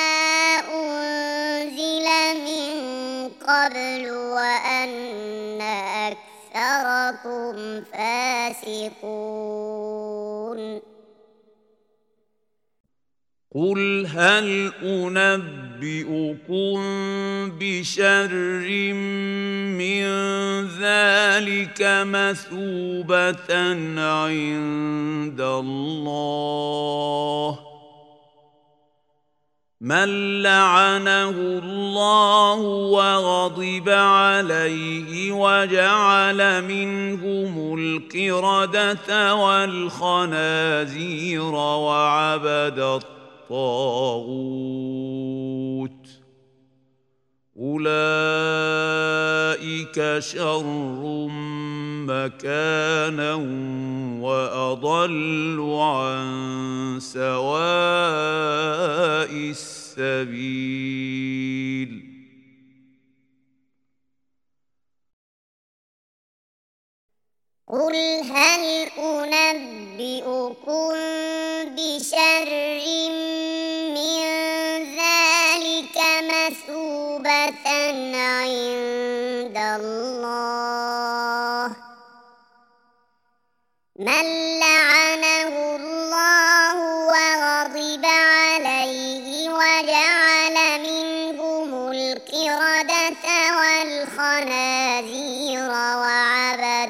أنزل من قبل وأن أكثركم فاسقون. قل هل أنبئكم بشر من ذلك مثوبة عند الله من لعنه الله وغضب عليه وجعل منهم القردة والخنازير وعبد الطاغوت أولئك شر مكانا وأضل عن سواء السبيل. قل هل أنبئكم بشر من ذلك مثوبة عند الله من لعنه الله وغضب عليه وجعل منهم القردة والخنازير وعبد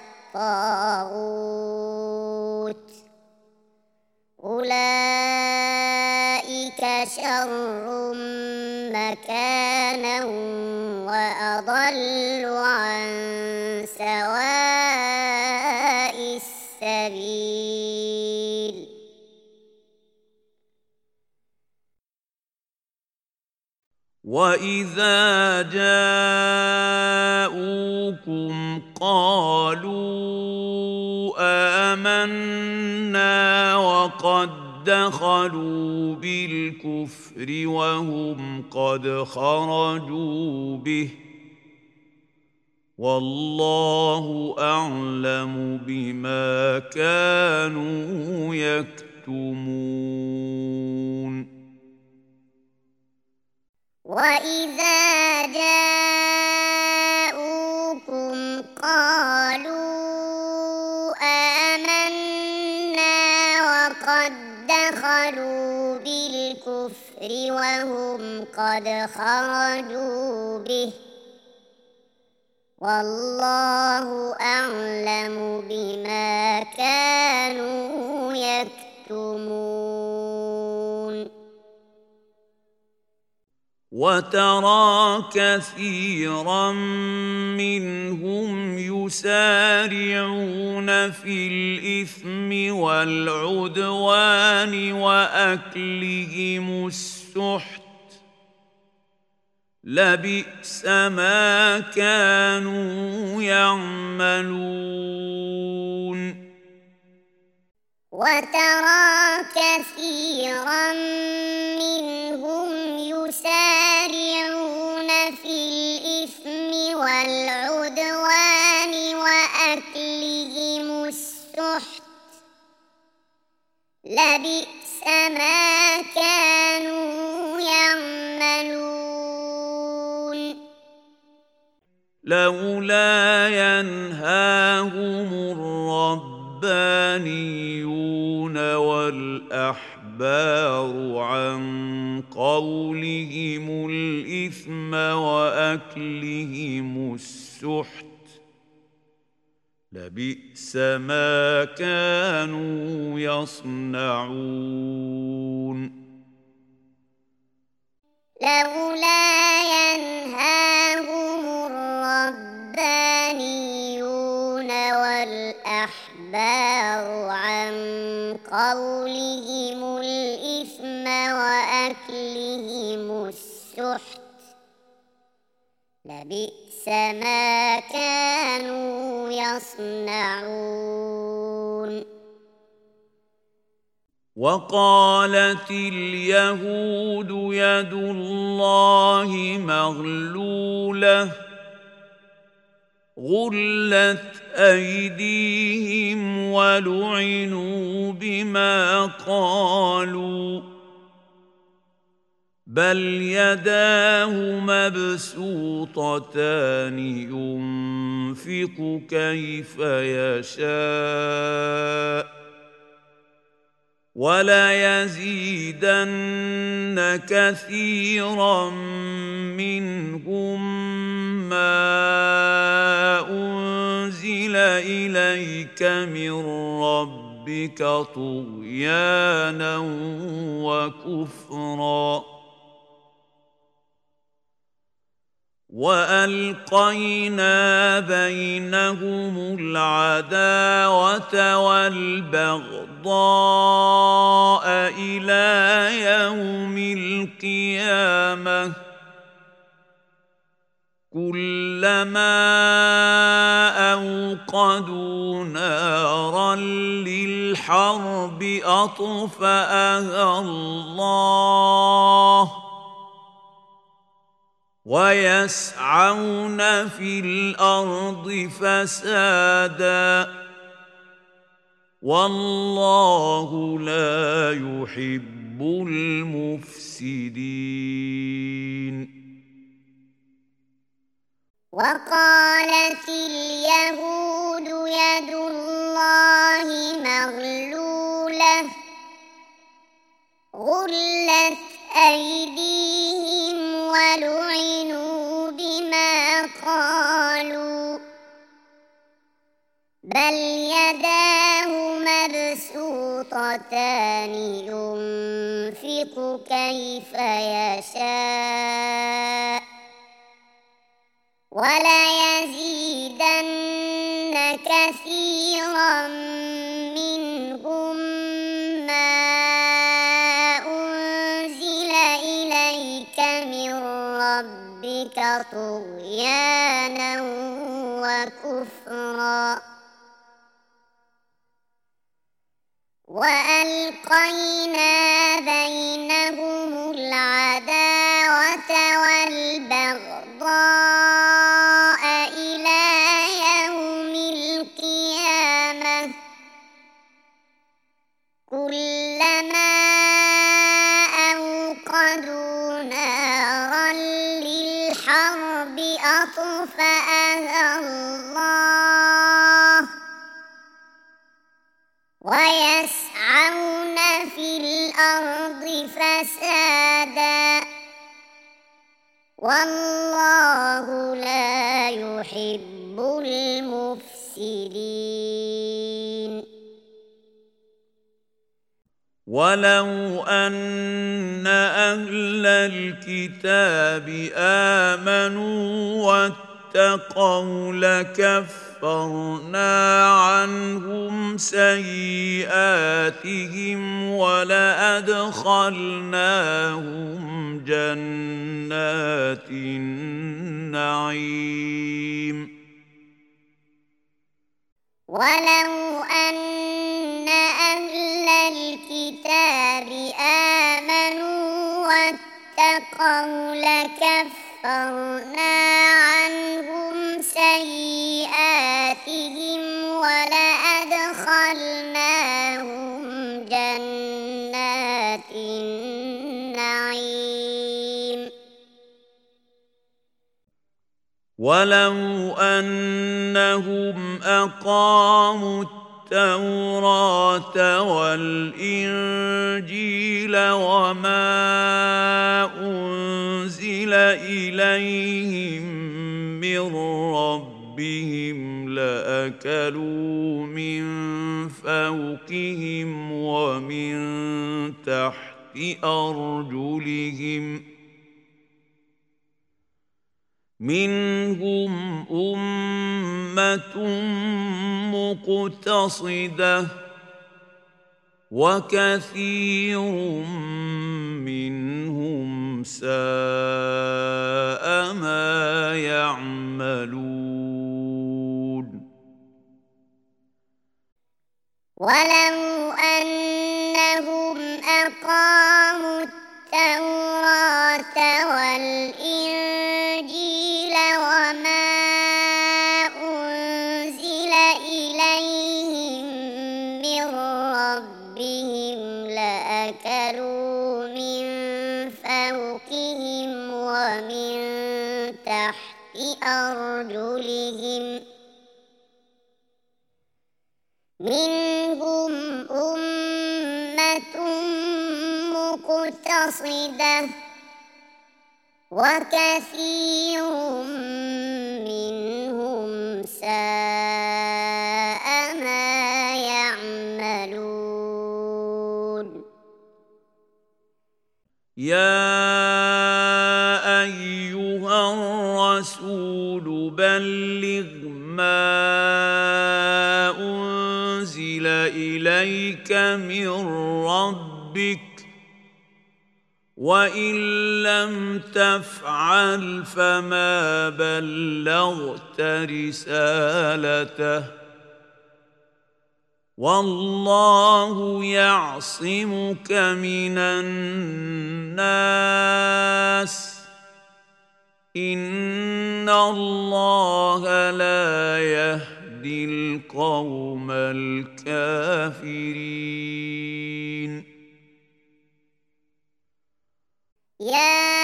الطاغوت أولئك شر مكانا وأضل عن سواء وإذا جاءوكم قالوا آمنا وقد دخلوا بالكفر وهم قد خرجوا به والله أعلم بما كانوا يكتمون وإذا جاءوكم قالوا آمنا وقد دخلوا بالكفر وهم قد خرجوا به والله أعلم بما كانوا يكتمون وترى كثيرا منهم يسارعون في الإثم والعدوان وأكلهم السحت لبئس ما كانوا يعملون وترى كثيرا منهم يسارعون في الإثم والعدوان وأكلهم السحت لبئس ما كانوا يعملون لولا ينهاهم الربانيون والأحبار عن قولهم الإثم وأكلهم السحت لبئس ما كانوا يصنعون لولا ينهاهم الربانيون والأحبار عن قولهم الإثم وأكلهم السحت لبئس ما كانوا يصنعون وقالت اليهود يد الله مغلولة غلت أيديهم ولعنوا بما قالوا بل يداه مبسوطتان ينفق كيف يشاء وليزيدن كثيرا منهم ما أنزل إليك من ربك طغيانا وكفرا وألقينا بينهم العداوة والبغضاء إلى يوم القيامة كلما أوقدوا نارا للحرب أطفأها الله ويسعون في الأرض فسادا والله لا يحب المفسدين وقالت اليهود يد الله مغلولة غلت أيديهم ولعنوا بما قالوا بل يداه مبسوطتان ينفق كيف يشاء وليزيدن كثيرا منهم ما أنزل إليك من ربك طغيانا وكفرا وألقينا بينهم العداوة والبغضاء إلى يوم القيامة كلما أوقدوا نارا للحرب أطفأها الله ويسعون في الأرض فسادا والله لا يحب المفسدين ولو أن أهل الكتاب آمنوا واتقوا لكفرنا عنهم سيئاتهم ولأدخلناهم جنات النعيم ولو أن أهل الكتاب آمنوا واتقوا لكفرنا عنهم سيئاتهم ولأدخلناهم جنات النعيم ولو أنهم أقاموا التوراة والإنجيل وما أنزل إليهم من ربهم لأكلوا من فوقهم ومن تحت أرجلهم منهم أمة مقتصدة وكثير منهم ساء ما يعملون ولو أنهم أقاموا التوراة والإنجيل وما أنزل إليهم من ربهم لأكلوا من فوقهم ومن تحت أرجلهم منهم أمة مقتصدة وكثير منهم ساء ما يعملون يا أيها الرسول بلغ ما أنزل إليك من ربك وإن لم تفعل فما بلغت رسالته والله يعصمك من الناس إن الله لا يهدي القوم الكافرين يا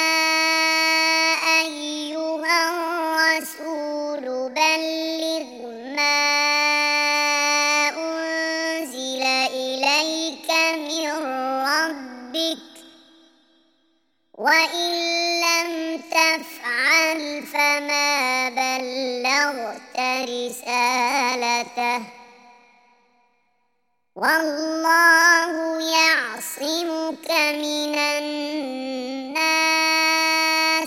أيها الرسول بلغ ما أنزل إليك من ربك وإن لم تفعل فما بلغت رسالته والله يعصمك من الناس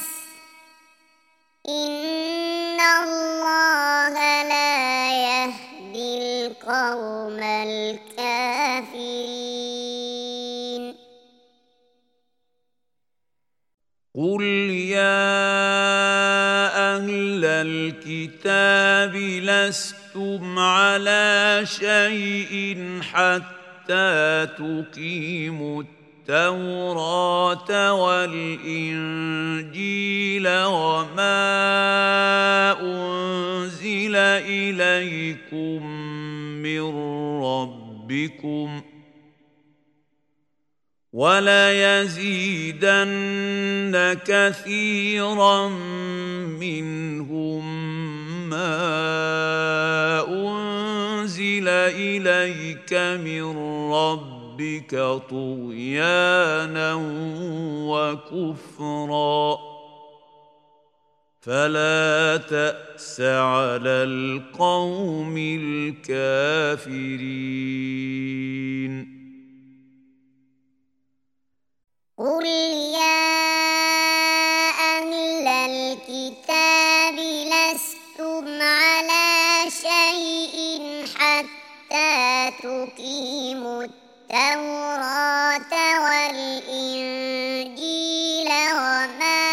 إن الله لا يهدي القوم الكافرين قل يا الكتاب لستم على شيء حتى تقيموا التوراة والإنجيل وما أنزل إليكم من ربكم وليزيدن كثيرا منهم ما أنزل إليك من ربك طغيانا وكفرا فلا تأس على القوم الكافرين. قل يا أهل الكتاب لستم على شيء حتى تقيموا التوراة والإنجيل وما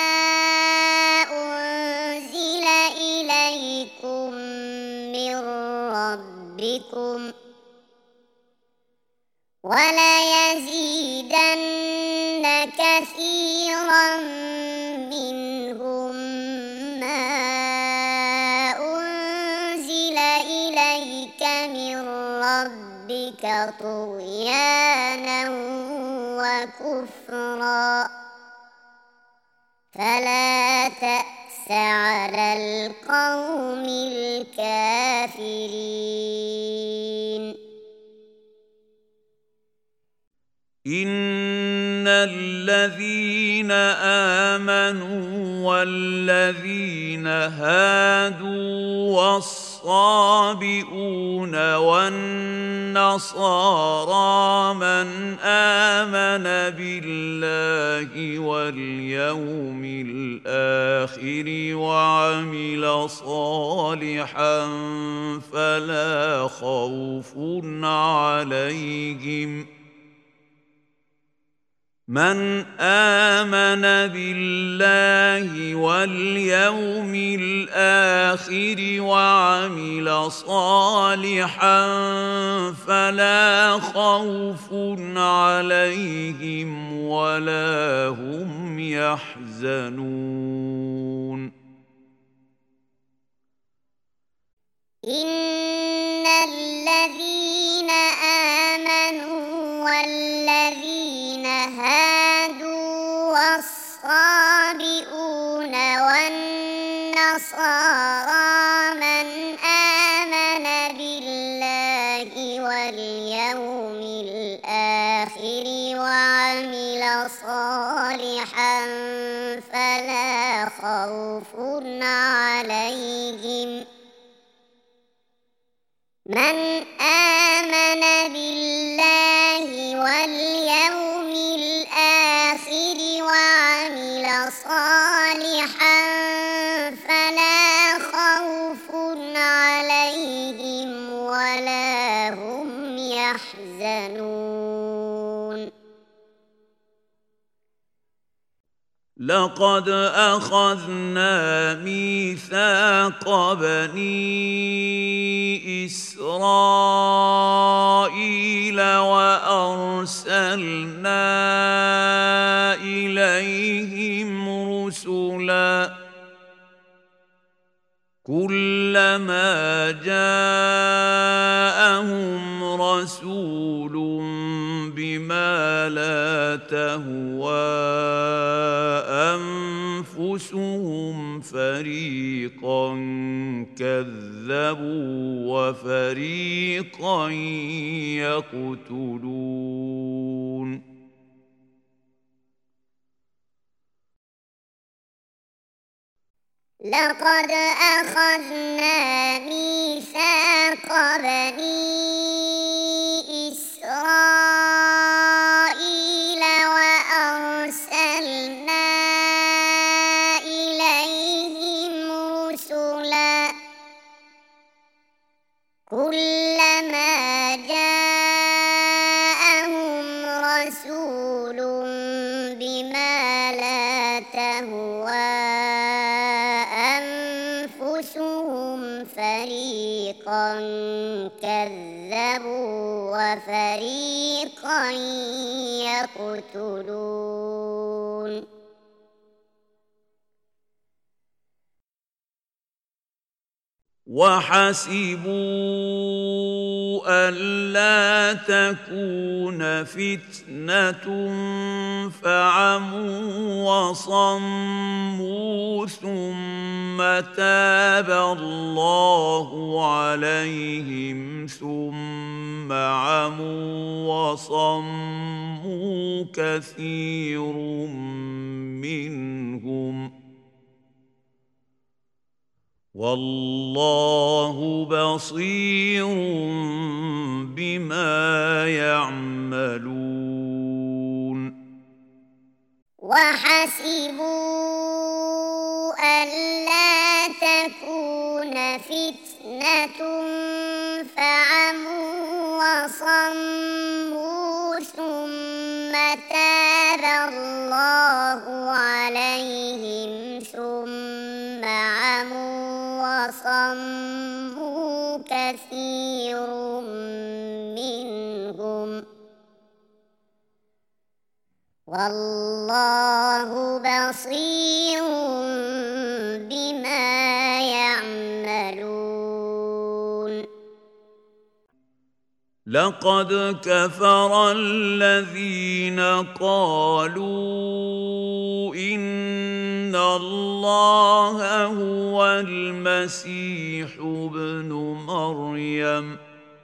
أنزل إليكم من ربكم وليزيدن كثيرا منهم ما أنزل إليك من ربك طغيانا وكفرا فلا تأس على القوم الكافرين. إن الذين آمنوا والذين هادوا والصابئون والنصارى من آمن بالله واليوم الآخر وعمل صالحا فلا خوف عليهم من آمن بالله واليوم الآخر وعمل صالحا فلا خوف عليهم ولا هم يحزنون. إن الذين آمنوا والذين هادوا والصابئون والنصارى من آمن بالله واليوم الآخر وعمل صالحا فلا خوف عليهم من آمن بالله واليوم الآخر وعمل صالحا فلا خوف عليهم ولا هم يحزنون. لقد أخذنا ميثاق بني إسرائيل وأرسلنا إليهم رسلا كلما جاءهم رسول بما لا تهوى أنفسهم فريقا كذبوا وفريقا يقتلون. لقد أخذنا ميثاق بني إسرائيل وأرسلنا إليهم رسلا كلما جاءهم رسول بما لا تهوى فَرِيقًا كَذَّبُوا وَفَرِيقًا يَقْتُلُونَ وَحَسِبُوا أَلَّا تَكُونَ فِتْنَةٌ فَعَمُوا وَصَمُّوا ثُمَّ تَابَ اللَّهُ عَلَيْهِمْ ثُمَّ عَمُوا وَصَمُّوا كَثِيرٌ مِّنْهُمْ ۚ والله بصير بما يعملون وَحَسِبُوا أَلَّا تَكُونَ فِتْنَةٌ فَعَمُوا وَصَمُّوا ثُمَّ تَابَ اللَّهُ عَلَيْهِمْ ثُمَّ عَمُوا وَصَمُّوا كَثِيرٌ مِّنْهُمْ ۚ والله بصير بما يعملون لقد كفر الذين قالوا إن الله هو المسيح ابن مريم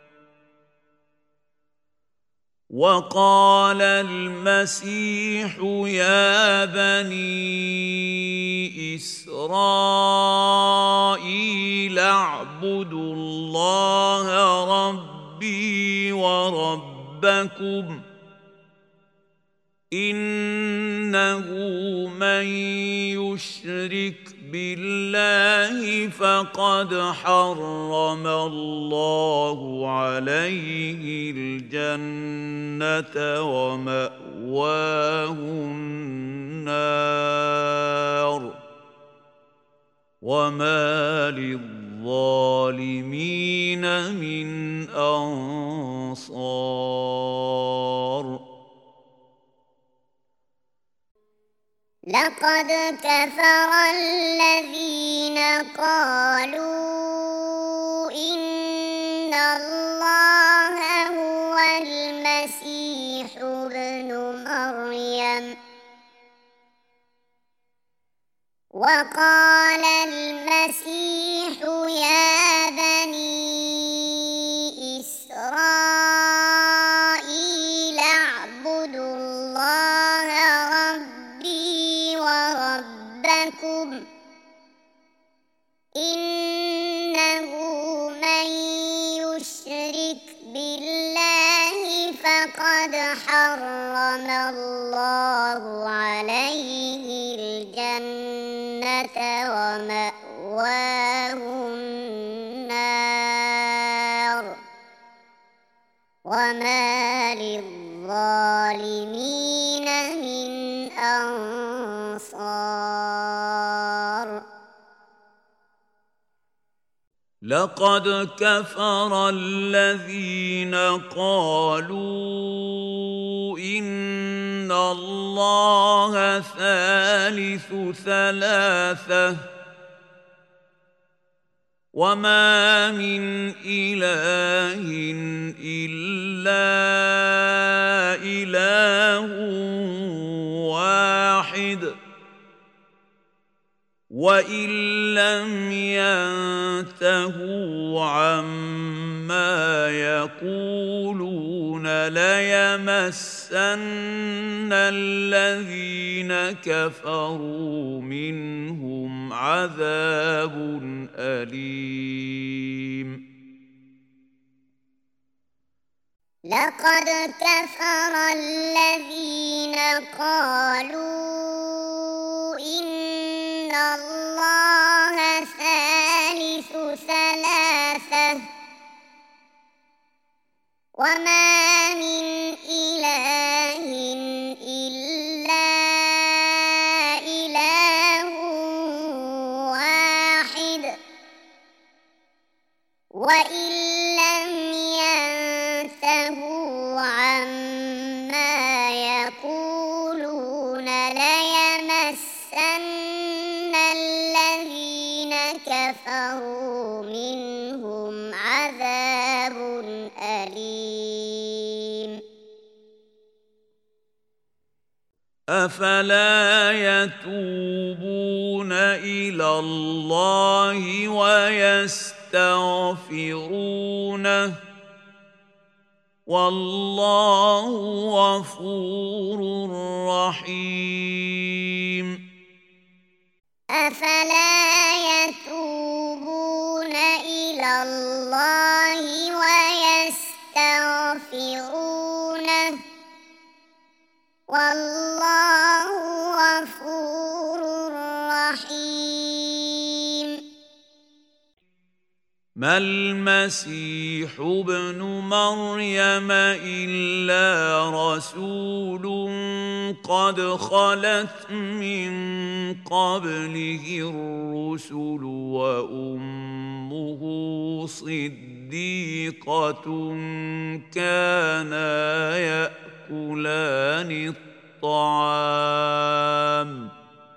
وقال المسيح يا بني إسرائيل اعبدوا الله ربي وربكم إنه من يشرك بالله فقد حرم الله عليه الجنة ومأواه النار وما للظالمين من أنصار لقد كفر الذين قالوا إن الله هو المسيح ابن مريم وقال المسيح يا بني إسرائيل اعبدوا الله ربي وربكم إنه من يشرك بالله فقد حرم الله عليه الجنة ومأواه النار وما للظالمين من أنصار لقد كفر الذين قالوا إن الله ثالث ثلاثة وما من إله إلا إله واحد وإن لم ينتهوا عما يقولون ليمسن الذين كفروا منهم عذاب أليم لقد كفر الذين قالوا إن الله ثالث ثلاثة وما من إله إلا إله واحد وإن لم ينتهوا عما يقولون ليمسن الذين كفروا منهم عذاب أليم أفلا يتوبون إلى الله ويستغفرونه والله غفور رحيم أفلا يتوبون إلى الله ويستغفرونه والله غفور رحيم ما المسيح ابن مريم إلا رسول قد خلت من قبله الرسل وأمه صديقة كانا يأكلان الطعام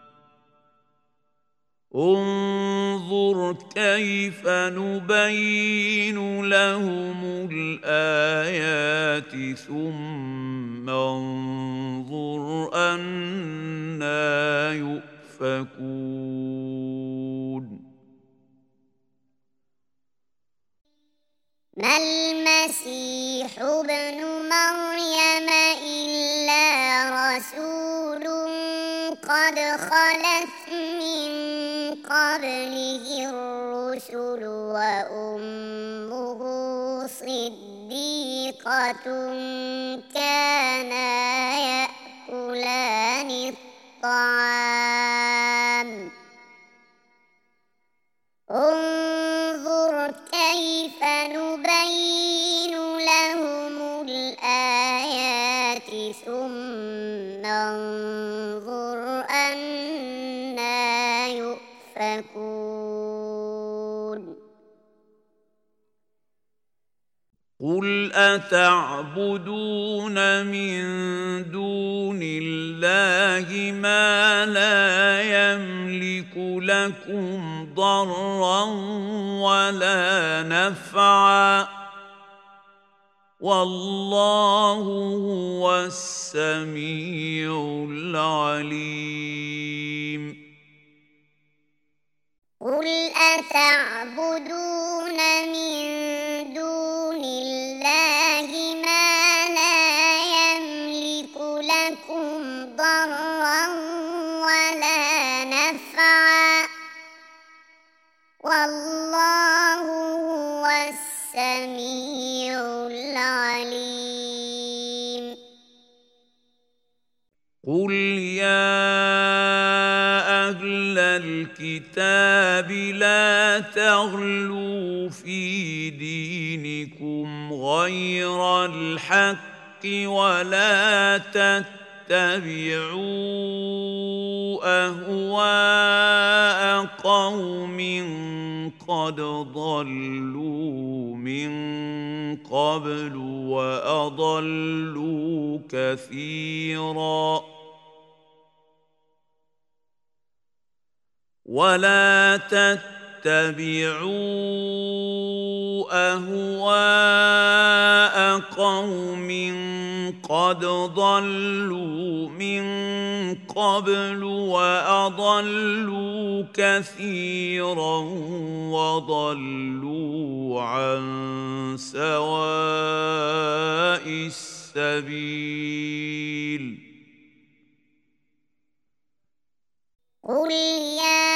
انظر كيف نبين لهم الآيات ثم انظر أنى يؤفكون ما المسيح ابن مريم إلا رسول قد خلت من قبله الرسل وأمه صديقة كانا يأكلان الطعام انظر كيف نبين لهم الآيات ثم انظر أنى يؤفكون قل أتعبدون من دون الله ما لا يملك لكم ضرا ولا نفعا والله هو السميع العليم قل أتعبدون من دون الله ما لا يملك لكم ضرا ولا نفعا والله هو السميع العليم قل يا أهل الكتاب لا تغلوا في دينكم غير الحق ولا تتبعوا أهواء قوم قد ضلوا من قبل وأضلوا كثيرا ولا تتبعوا أهواء قوم قد ضلوا من قبل وأضلوا كثيرا وضلوا عن سواء السبيل قل يا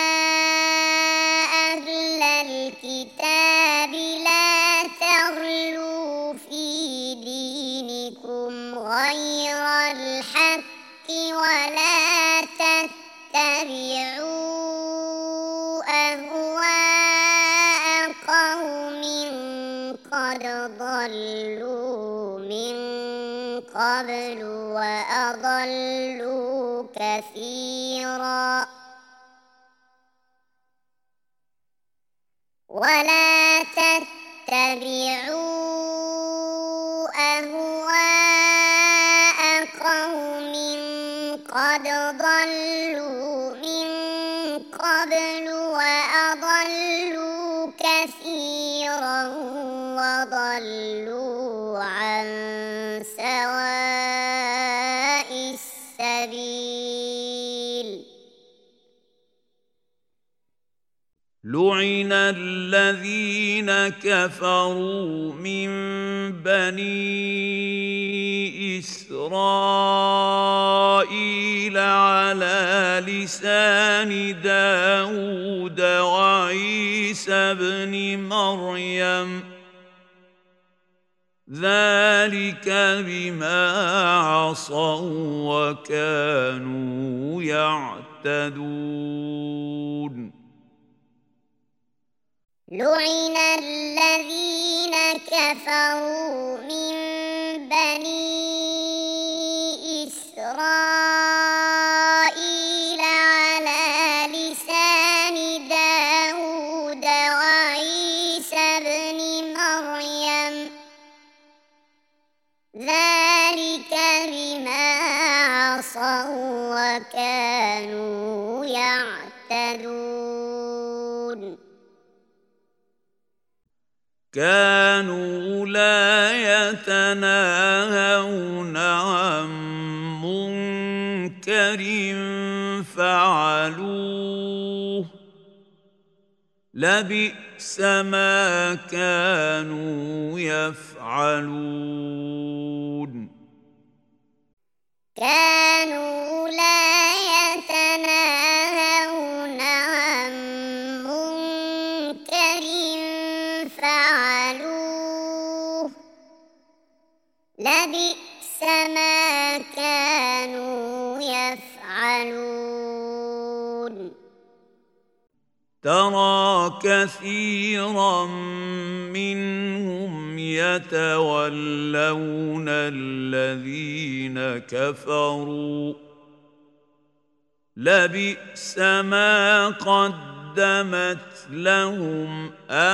أهل الكتاب لا تغلوا في دينكم غير الحق ولا تتبعوا أهواء قوم قد ضلوا من قبل وأضلوا كثيرا ولا تتبعوا تتبعوا أهواء قوم قد ضلوا من قبل وأضلوا كثيرا وضلوا عن سواء السبيل. لعن الذين كفروا من بني إسرائيل على لسان داود وعيسى بن مريم ذلك بما عصوا وكانوا يعتدون. لعن الذين كفروا من بني إسرائيل على لسان داود وعيسى بن مريم ذلك بما عصوا وكانوا يعتدون. كانوا لا يتناهون عن منكر فعلوه لبئس ما كانوا يفعلون. كانوا لا يتناهون عن منكر فعلوه لبئس ما كانوا يفعلون. ترى كثيرا منهم يتولون الذين كفروا لبئس ما قدمت لهم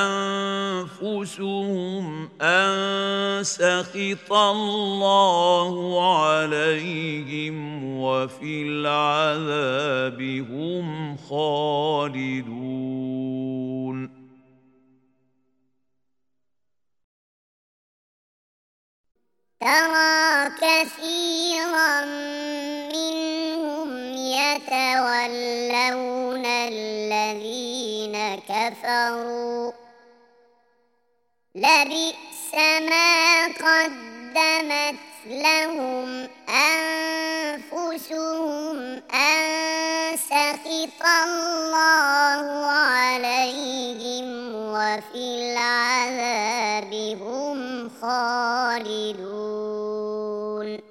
أنفسهم أن سخط الله عليهم وفي العذاب هم خالدون. ترى كثيرا منهم يتولون الذين كفروا لبئس ما قدمت لهم أنفسهم أن سخط الله عليهم وفي العذاب هم خالدون.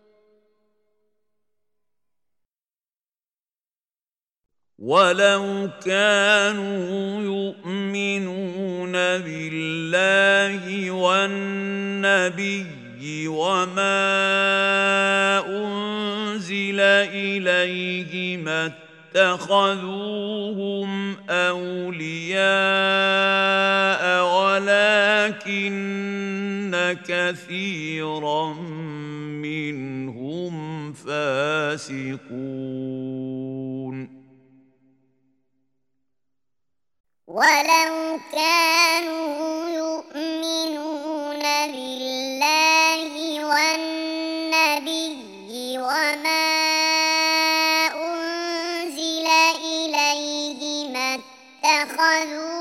ولو كانوا يؤمنون بالله والنبي وما أنزل إليه ما اتخذوهم أولياء ولكن كثيرا منهم فاسقون. ولو كانوا يؤمنون بالله والنبي وما أنزل إليه ما اتخذوهم